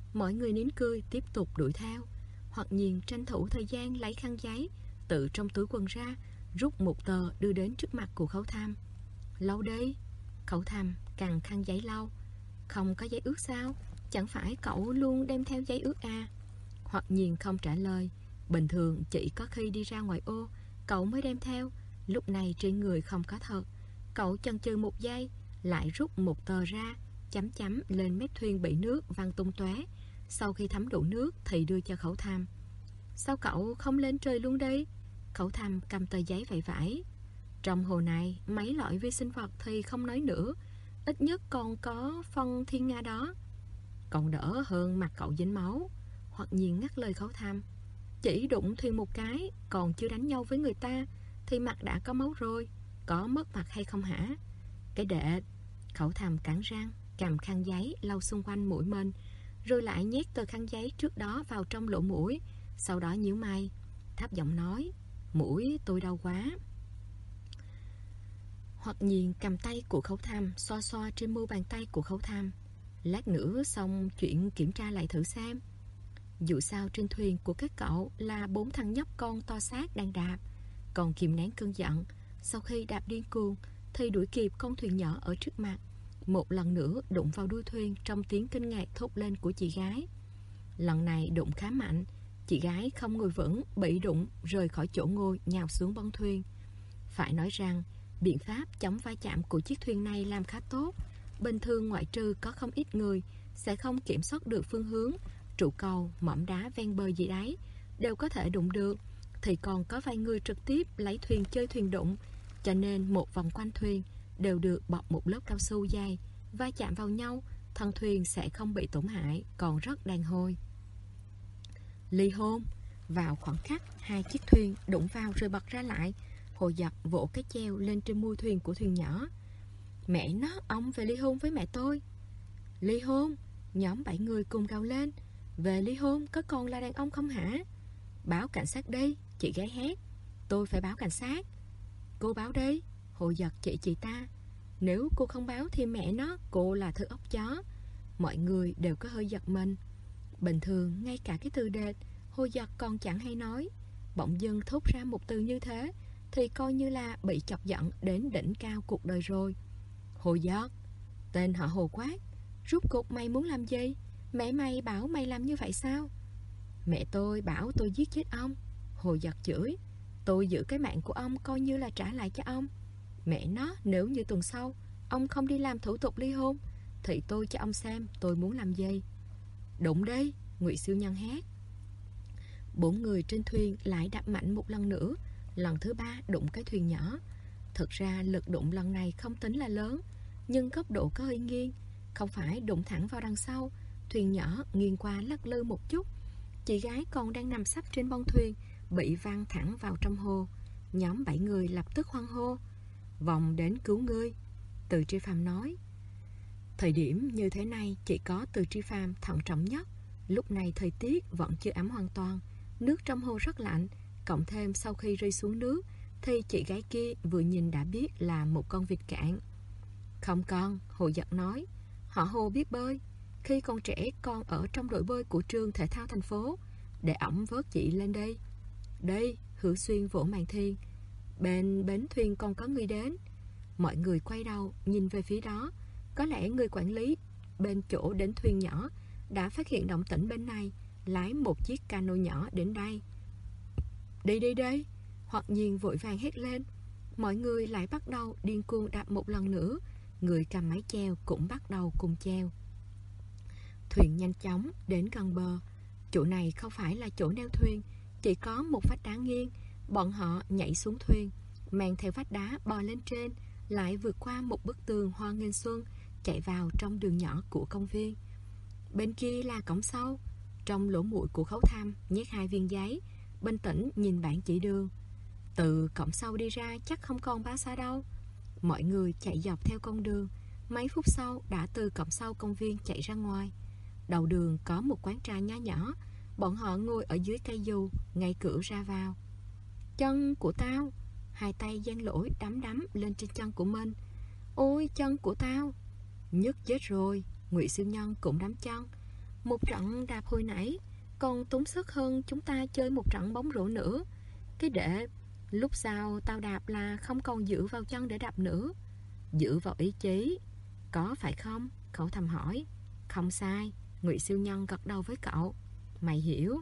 Mọi người nín cười tiếp tục đuổi theo. Hoặc Nhiên tranh thủ thời gian lấy khăn giấy tự trong túi quần ra, rút một tờ đưa đến trước mặt của Khấu Tham. Lau đi. Khấu Tham cằn khăn giấy lau. Không có giấy ướt sao? Chẳng phải cậu luôn đem theo giấy ướt à? Hoặc Nhiên không trả lời. Bình thường chỉ có khi đi ra ngoài ô cậu mới đem theo, lúc này trên người không có thật. Cậu chần chừ một giây, lại rút một tờ ra, chấm chấm lên mép thuyền bị nước văng tung tóe. Sau khi thấm đủ nước thì đưa cho Khấu Tham. Sao cậu không lên trời luôn đi? Khấu Tham cầm tờ giấy vẫy vãi. Trong hồ này mấy loại vi sinh vật thì không nói nữa, ít nhất còn có phân thiên nga đó. Còn đỡ hơn mặt cậu dính máu. Hoặc Nhiên ngắt lời Khấu Tham. Chỉ đụng thuyền một cái, còn chưa đánh nhau với người ta thì mặt đã có máu rồi. Có mất mặt hay không hả? Cái đệ. Khấu Tham cắn răng, cầm khăn giấy lau xung quanh mũi mình, rồi lại nhét tờ khăn giấy trước đó vào trong lỗ mũi. Sau đó nhíu mày, thấp giọng nói, mũi tôi đau quá. Hoặc Nhiên cầm tay của Khấu Tham xoa xoa trên mu bàn tay của Khấu Tham. Lát nữa xong chuyện kiểm tra lại thử xem. Dù sao trên thuyền của các cậu là 4 thằng nhóc con to xác đang đạp, còn kìm nén cơn giận. Sau khi đạp điên cuồng thì đuổi kịp con thuyền nhỏ ở trước mặt, một lần nữa đụng vào đuôi thuyền trong tiếng kinh ngạc thốt lên của chị gái. Lần này đụng khá mạnh, chị gái không ngồi vững, bị đụng rời khỏi chỗ ngồi nhào xuống bong thuyền. Phải nói rằng biện pháp chống va chạm của chiếc thuyền này làm khá tốt. Bình thường ngoại trừ có không ít người sẽ không kiểm soát được phương hướng, trụ cầu, mỏm đá ven bờ gì đấy đều có thể đụng được, thì còn có vài người trực tiếp lấy thuyền chơi thuyền đụng. Cho nên một vòng quanh thuyền đều được bọc một lớp cao su dày, va chạm vào nhau, thân thuyền sẽ không bị tổn hại, còn rất đàn hồi. Ly hôn. Vào khoảng khắc hai chiếc thuyền đụng vào rồi bật ra lại, Hồ Dật vỗ cái chèo lên trên mui thuyền của thuyền nhỏ. Mẹ nó, ông về ly hôn với mẹ tôi. Ly hôn? Nhóm 7 người cùng gào lên. Về ly hôn có còn là đàn ông không hả? Báo cảnh sát đi, chị gái hét. Tôi phải báo cảnh sát. Cô báo đi. Hồ Dật chỉ chị ta. Nếu cô không báo thì mẹ nó, cô là thứ ốc chó. Mọi người đều có hơi giật mình. Bình thường ngay cả cái từ đệt Hồ Dật còn chẳng hay nói, bỗng dưng thốt ra một từ như thế thì coi như là bị chọc giận đến đỉnh cao cuộc đời rồi. Hồ Dật. Tên họ Hồ quát. Rốt cuộc mày muốn làm gì? Mẹ mày bảo mày làm như vậy sao? Mẹ tôi bảo tôi giết chết ông. Hồ Dật chửi. Tôi giữ cái mạng của ông coi như là trả lại cho ông. Mẹ nó, nếu như tuần sau ông không đi làm thủ tục ly hôn thì tôi cho ông xem tôi muốn làm gì. Đụng đi, Ngụy Siêu Nhân hét. 4 người trên thuyền lại đạp mạnh một lần nữa, lần thứ 3 đụng cái thuyền nhỏ. Thực ra lực đụng lần này không tính là lớn, nhưng góc độ có hơi nghiêng, không phải đụng thẳng vào đằng sau. Thuyền nhỏ nghiêng qua lắc lư một chút. Chị gái còn đang nằm sấp trên bông thuyền bị văng thẳng vào trong hồ. Nhóm 7 người lập tức hoan hô. Vòng đến cứu ngươi, Từ Tri Phàm nói. Thời điểm như thế này chỉ có Từ Tri Phàm thận trọng nhất. Lúc này thời tiết vẫn chưa ấm hoàn toàn, nước trong hồ rất lạnh, cộng thêm sau khi rơi xuống nước thì chị gái kia vừa nhìn đã biết là một con vịt cạn. Không con, Hồ Dật nói. Họ Hồ biết bơi. Khi còn trẻ con ở trong đội bơi của trường thể thao thành phố. Để ổng vớt chị lên đây. Đây, Hữu Xuyên vỗ màn thiên. Bên bến thuyền còn có người đến. Mọi người quay đầu nhìn về phía đó. Có lẽ người quản lý bên chỗ đến thuyền nhỏ đã phát hiện động tĩnh bên này, lái một chiếc cano nhỏ đến đây. Đi đi đi. Hoặc Nhiên vội vàng hét lên. Mọi người lại bắt đầu điên cuồng đạp một lần nữa. Người cầm máy chèo cũng bắt đầu cùng chèo. Thuyền nhanh chóng đến gần bờ. Chỗ này không phải là chỗ neo thuyền, chỉ có một vách đá nghiêng. Bọn họ nhảy xuống thuyền, mang theo vách đá bò lên trên, lại vượt qua một bức tường hoa nghênh xuân, chạy vào trong đường nhỏ của công viên. Bên kia là cổng sau. Trong lỗ mũi của Khấu Tham nhét 2 viên giấy, bình tĩnh nhìn bảng chỉ đường. Từ cổng sau đi ra chắc không còn bao xa đâu. Mọi người chạy dọc theo con đường. Mấy phút sau đã từ cổng sau công viên chạy ra ngoài. Đầu đường có một quán trà nho nhỏ. Bọn họ ngồi ở dưới cây dù, ngay cửa ra vào. Chân của tao. Hai tay Giang Lỗi đấm đấm lên trên chân của mình. Ôi chân của tao. Nhức chết rồi. Ngụy Siêu Nhân cũng đấm chân. Một trận đạp hồi nãy còn tốn sức hơn chúng ta chơi một trận bóng rổ nữa. Cái để lúc sau tao đạp là không còn dựa vào chân để đạp nữa, dựa vào ý chí. Có phải không? Cậu thầm hỏi. Không sai, Ngụy Siêu Nhân gật đầu với cậu. Mày hiểu.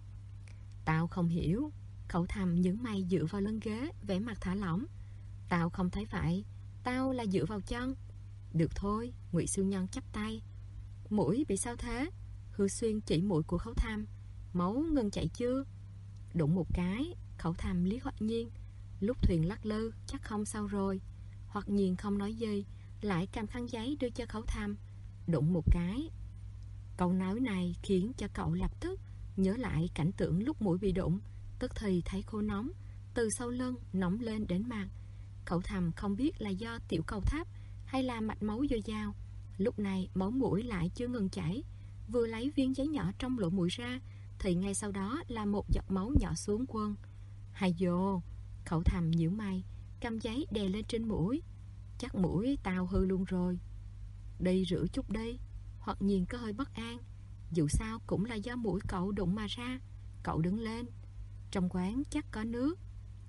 Tao không hiểu. Cậu thầm nhướng mày dựa vào lưng ghế, vẻ mặt thả lỏng. Tao không thấy vậy, tao là dựa vào chân. Được thôi, Ngụy Siêu Nhân chắp tay. Mũi bị sao thế? Hứa Xuyên chỉ mũi của Khấu Tham. Máu ngừng chảy chưa? Đụng một cái. Khấu Tham liếc Hoắc Nhiên. Lúc thuyền lắc lư chắc không sao rồi. Hoắc Nhiên không nói gì, lại cầm khăn giấy đưa cho Khấu Tham. Đụng một cái. Câu nói này khiến cho cậu lập tức nhớ lại cảnh tượng lúc mũi bị đụng, tức thì thấy khô nóng từ sau lưng nóng lên đến mặt. Cậu thầm không biết là do tiểu cầu thấp hay là mạch máu dồi dào. Lúc này máu mũi lại chưa ngừng chảy. Vừa lấy viên giấy nhỏ trong lỗ mũi ra thì ngay sau đó là một giọt máu nhỏ xuống quân. Hay dồ. Cậu thầm nhíu mày, cầm giấy đè lên trên mũi. Chắc mũi tao hư luôn rồi. Đi rửa chút đi. Hoặc Nhiên có hơi bất an. Dù sao cũng là do mũi cậu đụng mà ra. Cậu đứng lên. Trong quán chắc có nước.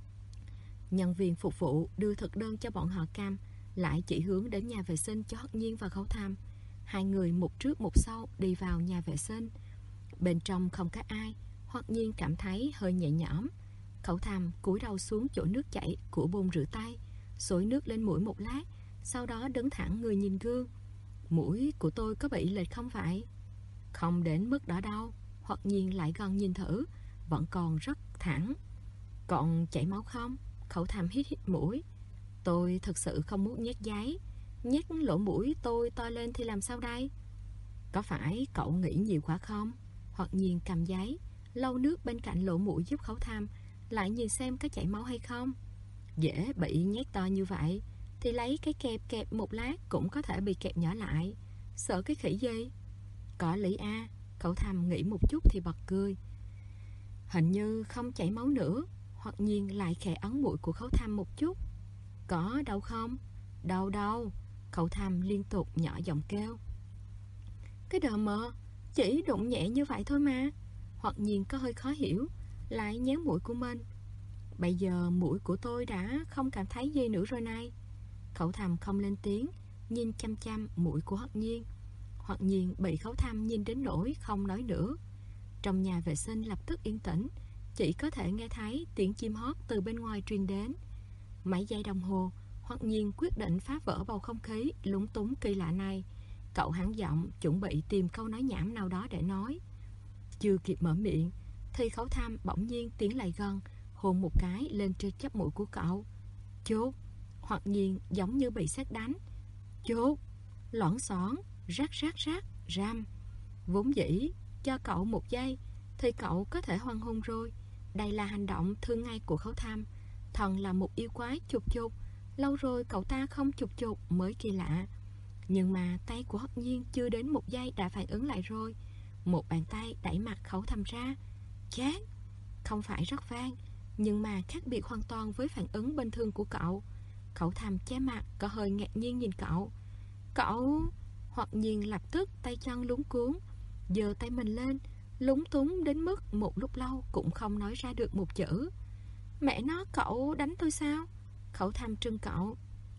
Nhân viên phục vụ đưa thực đơn cho bọn họ cam, lại chỉ hướng đến nhà vệ sinh cho Hoắc Nhiên và Khấu Tham. Hai người một trước một sau đi vào nhà vệ sinh. Bên trong không có ai. Hoắc Nhiên cảm thấy hơi nhẹ nhõm. Khấu Tham cúi đầu xuống chỗ nước chảy của bồn rửa tay, xối nước lên mũi một lát, sau đó đứng thẳng người nhìn gương. Mũi của tôi có bị lệch không vậy? Không đến mức đó đâu. Hoắc Nhiên lại gần nhìn thử, vẫn còn rất thẳng. Còn chảy máu không? Khấu Tham hít hít mũi. Tôi thực sự không muốn nhét giấy. Nhét lỗ mũi tôi to lên thì làm sao đây? Có phải cậu nghĩ nhiều quá không? Hoắc Nhiên cầm giấy, lau nước bên cạnh lỗ mũi giúp Khấu Tham, lại nhìn xem có chảy máu hay không. Dễ bị nhét to như vậy thì lấy cái kẹp kẹp một lát cũng có thể bị kẹp nhỏ lại. Sợ cái khỉ gì? Có lý a. Khấu Tham nghĩ một chút thì bật cười. Hình như không chảy máu nữa. Hoắc Nhiên lại khẽ ấn mũi của Khấu Tham một chút. Có đau không? Đau đâu. Khấu Tham liên tục nhỏ giọng kêu. Cái đờ mờ, chỉ đụng nhẹ như vậy thôi mà. Hoắc Nhiên có hơi khó hiểu, lại nhéo mũi của mình. Bây giờ mũi của tôi đã không cảm thấy gì nữa rồi này. Khấu Tham không lên tiếng, nhìn chăm chăm mũi của Hoắc Nhiên. Hoắc Nhiên bị Khấu Tham nhìn đến nỗi không nói nữa. Trong nhà vệ sinh lập tức yên tĩnh, chỉ có thể nghe thấy tiếng chim hót từ bên ngoài truyền đến. Mấy giây đồng hồ, Hoắc Nhiên quyết định phá vỡ bầu không khí lúng túng kỳ lạ này. Cậu hắn giọng chuẩn bị tìm câu nói nhảm nào đó để nói. Chưa kịp mở miệng thì Khấu Tham bỗng nhiên tiến lại gần, hôn một cái lên trên chóp mũi của cậu. Chốt. Hoắc Nhiên giống như bị sét đánh. Chốt. Loảng xoảng, rắc rắc rắc, ram. Vốn dĩ cho cậu một giây thì cậu có thể hoan hôn rồi. Đây là hành động thường ngày của Khấu Tham. Thần là một yêu quái chụp chụp, lâu rồi cậu ta không chụp chụp mới kỳ lạ. Nhưng mà tay của Hoắc Nhiên chưa đến một giây đã phản ứng lại rồi. Một bàn tay đẩy mặt Khấu Tham ra. Chát. Không phải rất vang, nhưng mà khác biệt hoàn toàn với phản ứng bình thường của cậu. Khấu Tham che mặt, có hơi ngạc nhiên nhìn cậu. Cậu... Hoắc Nhiên lập tức tay chân luống cuống, giơ tay mình lên, lúng túng đến mức một lúc lâu cũng không nói ra được một chữ. Mẹ nó, cậu đánh tôi sao? Khấu Tham trưng cậu.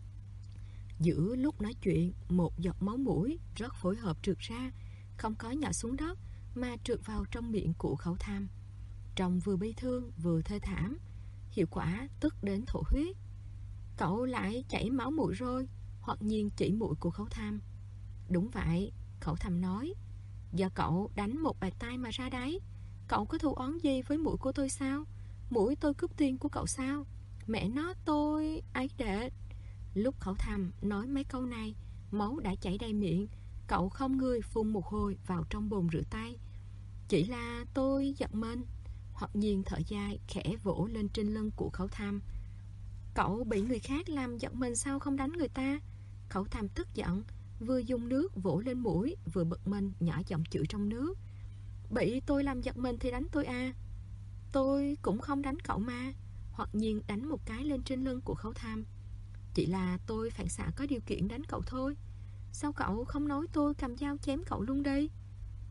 Giữa lúc nói chuyện, một giọt máu mũi rất phối hợp trượt ra, không có nhỏ xuống đất mà trượt vào trong miệng của Khấu Tham. Trông vừa bi thương vừa thê thảm, hiệu quả tức đến thổ huyết. Cậu lại chảy máu mũi rồi. Hoắc Nhiên chỉ mũi của Khấu Tham. Đúng vậy, Khấu Tham nói. Do cậu đánh một bàn tay mà ra đấy. Cậu có thù oán gì với mũi của tôi sao? Mũi tôi cướp tiền của cậu sao? Mẹ nó, tôi... ấy đệ. Lúc Khấu Tham nói mấy câu này, máu đã chảy đầy miệng. Cậu không người phun một hồi vào trong bồn rửa tay. Chỉ là tôi giận mình. Hoắc Nhiên thở dài khẽ vỗ lên trên lưng của Khấu Tham. Cậu bị người khác làm giận mình sao không đánh người ta? Khấu Tham tức giận, vừa dùng nước vỗ lên mũi, vừa bực mình nhỏ giọng chửi trong nước. Bị tôi làm giận mình thì đánh tôi à? Tôi cũng không đánh cậu mà. Hoắc Nhiên đánh một cái lên trên lưng của Khấu Tham. Chỉ là tôi phản xạ có điều kiện đánh cậu thôi. Sao cậu không nói tôi cầm dao chém cậu luôn đi?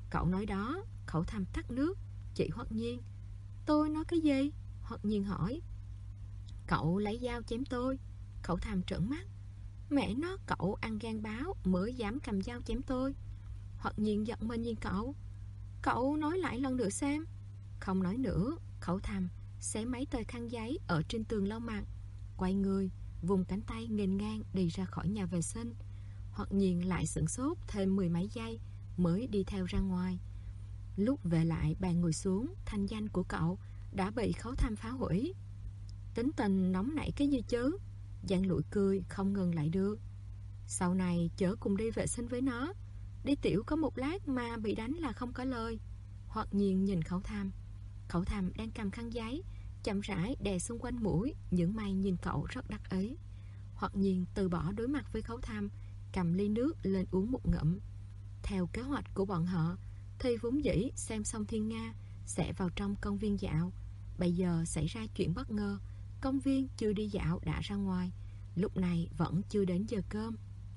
Cậu nói đó. Khẩu Thầm tắt nước, chị Hoắc Nhiên. Tôi nói cái gì? Hoắc Nhiên hỏi. Cậu lấy dao chém tôi. Khẩu Thầm trợn mắt. Mẹ nó, cậu ăn gan báo mới dám cầm dao chém tôi. Hoắc Nhiên giận mình nhìn cậu. Cậu nói lại lần nữa xem. Không nói nữa. Khẩu Thầm xé mấy tờ khăn giấy ở trên tường lau mặt, quay người, vùng cánh tay nghênh ngang đi ra khỏi nhà vệ sinh. Hoắc Nhiên lại sửng sốt thêm 10 mấy giây mới đi theo ra ngoài. Lúc về lại bàn ngồi xuống, thanh danh của cậu đã bị Khấu Thầm phá hủy. Tính tình nóng nảy cái gì chứ? Giang Lụi cười không ngừng lại được. Sau này chớ cùng đi vệ sinh với nó. Đi tiểu có một lát mà bị đánh là không có lời. Hoắc Nhiên nhìn Khấu Thầm. Khấu Thầm đang cầm khăn giấy, chậm rãi đè xung quanh mũi, những mày nhìn cậu rất đắc ý. Hoắc Nhiên từ bỏ đối mặt với Khấu Thầm, cầm ly nước lên uống một ngụm. Theo kế hoạch của bọn họ thì vốn dĩ xem xong thiên nga sẽ vào trong công viên dạo. Bây giờ xảy ra chuyện bất ngờ, công viên chưa đi dạo đã ra ngoài. Lúc này vẫn chưa đến giờ cơm.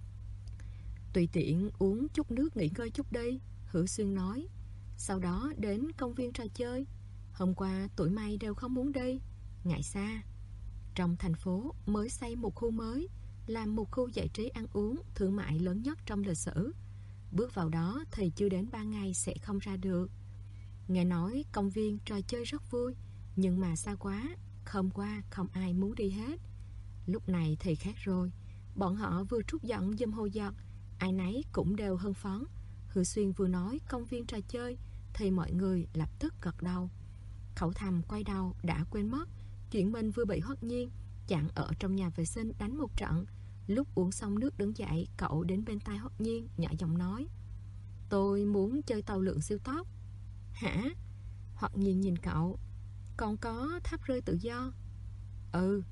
Tùy tiện uống chút nước nghỉ ngơi chút đi, Hữu Xuyên nói. Sau đó đến công viên trò chơi. Hôm qua tụi mày đều không muốn đi, ngại xa. Trong thành phố mới xây một khu mới, làm một khu giải trí ăn uống thương mại lớn nhất trong lịch sử. Bước vào đó thì chưa đến 3 ngày sẽ không ra được. Nghe nói công viên trò chơi rất vui, nhưng mà xa quá, hôm qua không ai muốn đi hết. Lúc này thì khác rồi. Bọn họ vừa trút giận giùm Hồ Giật, ai nấy cũng đều hưng phấn. Hữu Xuyên vừa nói công viên trò chơi thì mọi người lập tức gật đầu. Khẩu Thầm quay đầu đã quên mất chuyện mình vừa bị Hoắc Nhiên chặn ở trong nhà vệ sinh đánh một trận. Lúc uống xong nước đứng dậy, cậu đến bên tai Hoắc Nhiên nhỏ giọng nói. Tôi muốn chơi tàu lượn siêu tốc. Hả? Hoắc Nhiên nhìn cậu. Còn có tháp rơi tự do? Ừ.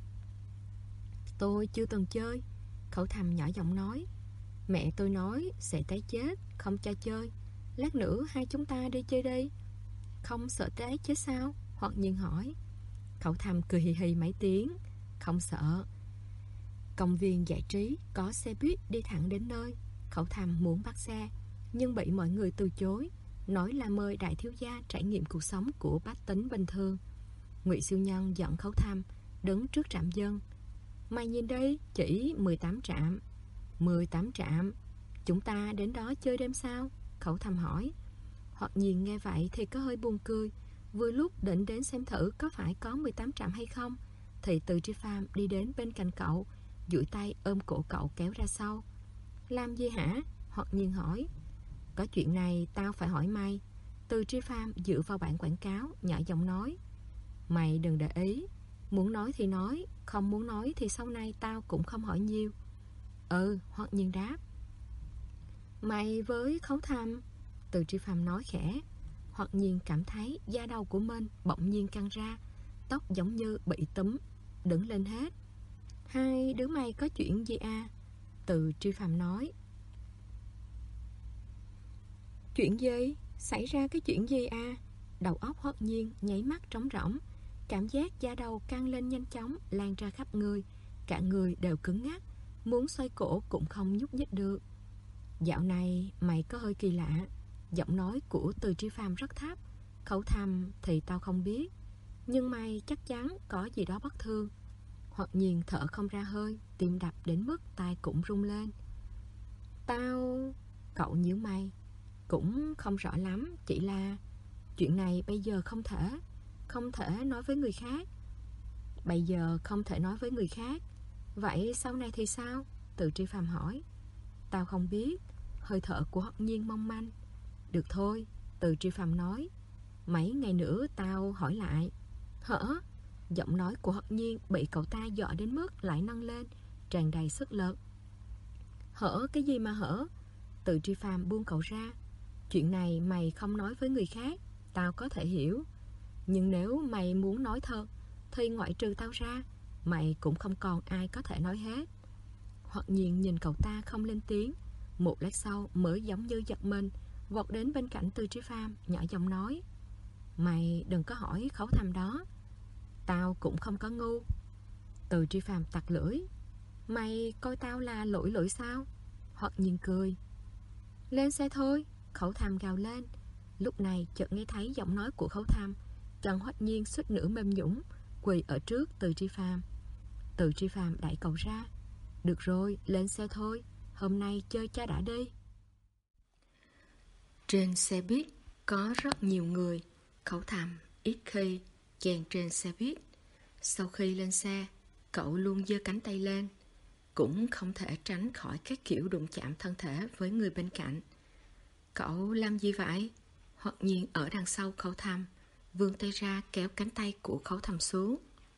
Tôi chưa từng chơi. Khẩu Thầm nhỏ giọng nói. Mẹ tôi nói sẽ té chết, không cho chơi. Lát nữa hai chúng ta đi chơi đi. Không sợ té chết sao? Hoắc Nhiên hỏi. Khẩu Thầm cười hì hì mấy tiếng. Không sợ. Công viên giải trí có xe buýt đi thẳng đến nơi. Khẩu Thầm muốn bắt xe nhưng bị mọi người từ chối, nói là mời đại thiếu gia trải nghiệm cuộc sống của bách tính bình thường. Ngụy Siêu Nhân dẫn Khấu Thầm đứng trước trạm dân. Mày nhìn đây, chỉ 18 trạm. 18 trạm? Chúng ta đến đó chơi đêm sao? Khấu Thầm hỏi. Hoặc nhiên nghe vậy thì có hơi buồn cười. Vừa lúc định đến xem thử có phải có 18 trạm hay không thì Từ Tri Phàm đi đến bên cạnh cậu, duỗi tay ôm cổ cậu kéo ra sau. Làm gì hả? Hoặc nhiên hỏi. Có chuyện này tao phải hỏi mày. Từ Tri Phàm dựa vào bản quảng cáo, nhỏ giọng nói. Mày đừng để ý. Muốn nói thì nói, không muốn nói thì sau này tao cũng không hỏi nhiều. Ừ, Hoặc nhiên đáp. Mày với Khấu Thầm? Từ Tri Phàm nói khẽ. Hoặc nhiên cảm thấy da đầu của mình bỗng nhiên căng ra, tóc giống như bị túm đứng lên hết. Hai đứa mày có chuyện gì à? Từ Tri Phàm nói. Chuyện gì? Xảy ra cái chuyện gì à? Đầu óc Hoắc Nhiên nháy mắt trống rỗng. Cảm giác da đầu căng lên nhanh chóng, lan ra khắp người. Cả người đều cứng ngắc, muốn xoay cổ cũng không nhúc nhích được. Dạo này mày có hơi kỳ lạ. Giọng nói của Từ Tri Phàm rất thấp. Khẩu Thầm thì tao không biết, nhưng mày chắc chắn có gì đó bất thường. Hoặc nhiên thở không ra hơi, tim đập đến mức tai cũng rung lên. Tao... Cậu nhíu mày. Cũng không rõ lắm, chỉ là chuyện này bây giờ không thể nói với người khác. Bây giờ không thể nói với người khác. Vậy sau này thì sao? Từ Tri Phàm hỏi. Tao không biết. Hơi thở của Hoắc Nhiên mong manh. Được thôi, Từ Tri Phàm nói. Mấy ngày nữa tao hỏi lại. Hở? Giọng nói của Hoắc Nhiên bị cậu ta dọa đến mức lại nâng lên, tràn đầy sức lực. Hở cái gì mà hở? Từ Tri Phàm buông cậu ra. Chuyện này mày không nói với người khác, tao có thể hiểu. Nhưng nếu mày muốn nói thật thì ngoại trừ tao ra, mày cũng không còn ai có thể nói hết. Hoặc nhiên nhìn cậu ta không lên tiếng. Một lát sau mới giống như giật mình, vọt đến bên cạnh Từ Tri Phàm, nhỏ giọng nói. Mày đừng có hỏi Khấu Thầm đó. Tao cũng không có ngu. Từ Tri Phàm tặc lưỡi. Mày coi tao là lỗi sao? Hoặc nhiên cười. Lên xe thôi, Khấu Thầm gào lên. Lúc này chợt nghe thấy giọng nói của Khấu Tham. Trần Hoắc Nhiên suýt nữa mềm nhũn, quỳ ở trước Từ Tri Phàm. Từ Tri Phàm đẩy cậu ra. Được rồi, lên xe thôi, hôm nay chơi cha đã đi. Trên xe buýt có rất nhiều người. Khấu Tham ít khi chen trên xe buýt. Sau khi lên xe, cậu luôn giơ cánh tay lên, cũng không thể tránh khỏi các kiểu đụng chạm thân thể với người bên cạnh. Cậu làm gì vậy? Hoặc nhiên ở đằng sau Khấu Tham vươn tay ra kéo cánh tay của Khấu Tham xuống.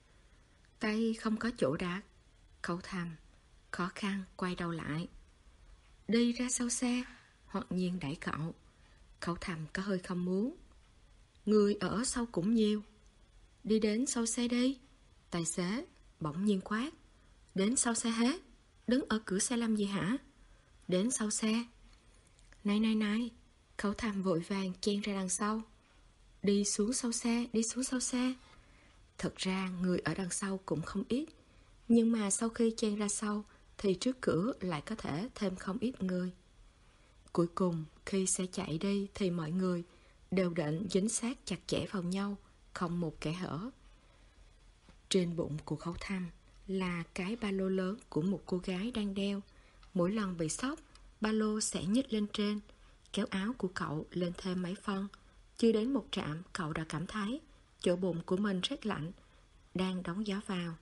Tay không có chỗ đặt. Khấu Tham khó khăn quay đầu lại. Đi ra sau xe. Hoặc nhiên đẩy cậu. Khấu Tham có hơi không muốn. Người ở sau cũng nhiều. Đi đến sau xe đi. Tài xế bỗng nhiên quát. Đến sau xe hết. Đứng ở cửa xe làm gì hả? Đến sau xe. Này. Khấu Tham vội vàng chen ra đằng sau. Đi xuống sau xe. Đi xuống sau xe. Thật ra người ở đằng sau cũng không ít. Nhưng mà sau khi chen ra sau thì trước cửa lại có thể thêm không ít người. Cuối cùng khi xe chạy đi thì mọi người đều đặn dính sát chặt chẽ vào nhau, không một kẽ hở. Trên bụng của Khấu Tham là cái ba lô lớn của một cô gái đang đeo. Mỗi lần bị sốc, ba lô sẽ nhích lên trên, kéo áo của cậu lên thêm mấy phân. Chưa đến một trạm, cậu đã cảm thấy chỗ bụng của mình rất lạnh, đang đón gió vào.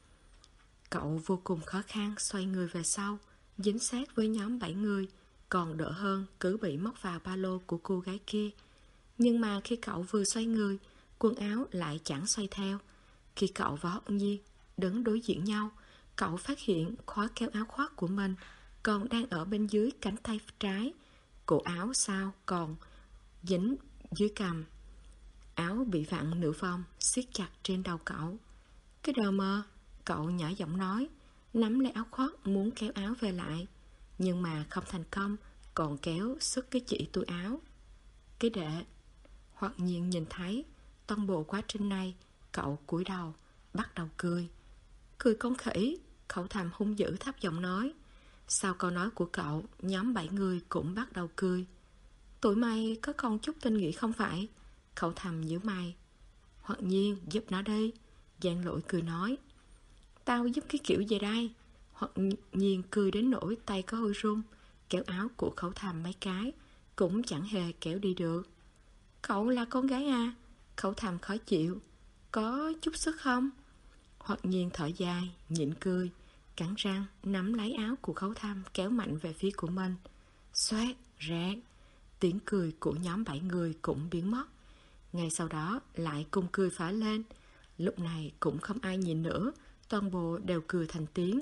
Cậu vô cùng khó khăn xoay người về sau, dính sát với nhóm 7 người, còn đỡ hơn cứ bị móc vào ba lô của cô gái kia. Nhưng mà khi cậu vừa xoay người, quần áo lại chẳng xoay theo. Khi cậu và Hoắc Nhiên đứng đối diện nhau, cậu phát hiện khóa kéo áo khoác của mình còn đang ở bên dưới cánh tay trái. Cổ áo sau còn dính dưới cằm. Áo bị vặn nửa vòng, siết chặt trên đầu cậu. Cái đồ mơ, cậu nhỏ giọng nói, nắm lấy áo khoác muốn kéo áo về lại. Nhưng mà không thành công, còn kéo xuất cái chỉ túi áo. Cái đệ. Hoặc nhiên nhìn thấy toàn bộ quá trình này, cậu cúi đầu, bắt đầu cười. Cười con khỉ. Khấu Tham hung dữ thấp giọng nói. Sau câu nói của cậu, nhóm 7 người cũng bắt đầu cười. Tụi mày có còn chút tình nghĩa không phải? Khấu Tham nhíu mày. Hoặc nhiên giúp nó đi. Giang Lỗi cười nói. Tao giúp cái kiểu gì đây? Hoặc nhiên cười đến nỗi tay có hơi run, kéo áo của Khấu Tham mấy cái, cũng chẳng hề kéo đi được. Cậu là con gái à? Khấu Tham khó chịu. Có chút sức không? Hoặc nhiên thở dài, nhịn cười, cắn răng, nắm lấy áo của Khấu Tham kéo mạnh về phía của mình. Xoát, rạc. Tiếng cười của nhóm 7 người cũng biến mất. Ngay sau đó lại cùng cười phá lên. Lúc này cũng không ai nhìn nữa, toàn bộ đều cười thành tiếng.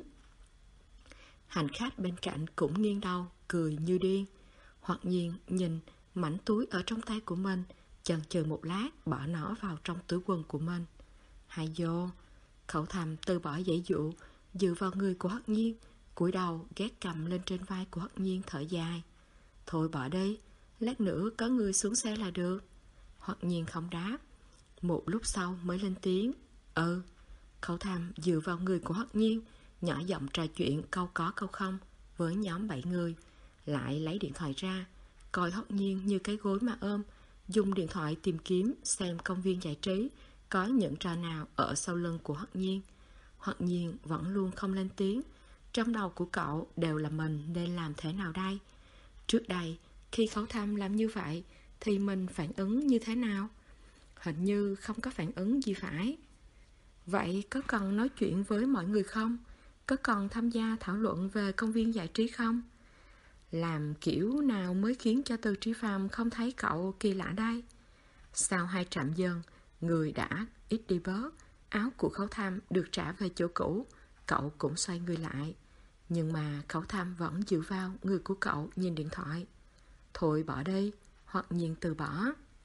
Hành khách bên cạnh cũng nghiêng đầu, cười như điên. Hoặc nhiên nhìn mảnh túi ở trong tay của mình, chần chừ một lát bỏ nó vào trong túi quần của mình. Hay vô. Khấu Tham từ bỏ giãy dụ, dựa vào người của Hoắc Nhiên, cúi đầu gác cầm lên trên vai của Hoắc Nhiên thở dài. Thôi bỏ đi, lát nữa có người xuống xe là được. Hoắc Nhiên không đáp. Một lúc sau mới lên tiếng. Khấu Tham dựa vào người của Hoắc Nhiên, nhỏ giọng trò chuyện câu có câu không với nhóm 7 người. Lại lấy điện thoại ra, coi Hoắc Nhiên như cái gối mà ôm, dùng điện thoại tìm kiếm xem công viên giải trí có những trò nào ở sau lưng của Hoắc Nhiên. Hoắc Nhiên vẫn luôn không lên tiếng. Trong đầu của cậu đều là mình nên làm thế nào đây? Trước đây, khi Khấu Tham làm như vậy thì mình phản ứng như thế nào? Hình như không có phản ứng gì phải. Vậy có cần nói chuyện với mọi người không? Có cần tham gia thảo luận về công viên giải trí không? Làm kiểu nào mới khiến cho Từ Tri Phàm không thấy cậu kỳ lạ đây? Sau 2 trạm dừng, người đã ít đi bớt. Áo của Khấu Tham được trả về chỗ cũ. Cậu cũng xoay người lại. Nhưng mà Khấu Tham vẫn dựa vào người của cậu nhìn điện thoại. Thôi bỏ đi. Hoặc nhiên từ bỏ.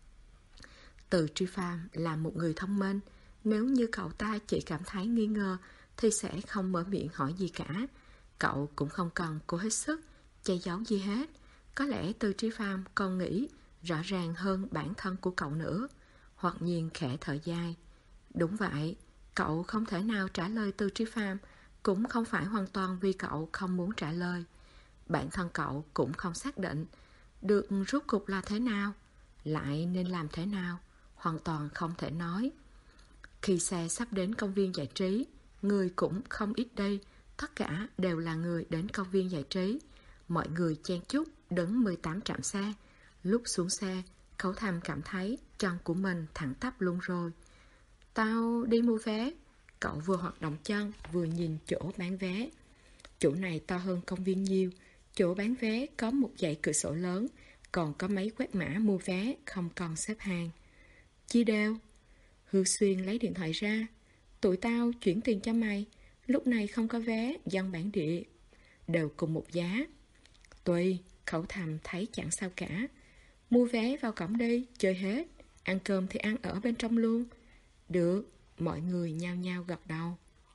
Từ Tri Phàm là một người thông minh. Nếu như cậu ta chỉ cảm thấy nghi ngờ thì sẽ không mở miệng hỏi gì cả. Cậu cũng không cần cố hết sức che giấu gì hết. Có lẽ Từ Tri Phàm còn nghĩ rõ ràng hơn bản thân của cậu nữa. Hoặc nhiên khẽ thở dài. Đúng vậy, cậu không thể nào trả lời Từ Tri Phàm, cũng không phải hoàn toàn vì cậu không muốn trả lời. Bản thân cậu cũng không xác định được rốt cục là thế nào. Lại nên làm thế nào? Hoàn toàn không thể nói. Khi xe sắp đến công viên giải trí, người cũng không ít đây. Tất cả đều là người đến công viên giải trí. Mọi người chen chúc đứng 18 trạm xe. Lúc xuống xe, Khấu Thầm cảm thấy chân của mình thẳng tắp luôn rồi. Tao đi mua vé. Cậu vừa hoạt động chân vừa nhìn chỗ bán vé. Chỗ này to hơn công viên nhiều. Chỗ bán vé có một dãy cửa sổ lớn, còn có máy quét mã mua vé, không còn xếp hàng. Chia đều. Hư Xuyên lấy điện thoại ra. Tụi tao chuyển tiền cho mày. Lúc này không có vé, dân bản địa đều cùng một giá. Tùy, Khẩu Thầm thấy chẳng sao cả. Mua vé vào cổng đi, chơi hết. Ăn cơm thì ăn ở bên trong luôn. Được, mọi người nhao nhao gật đầu.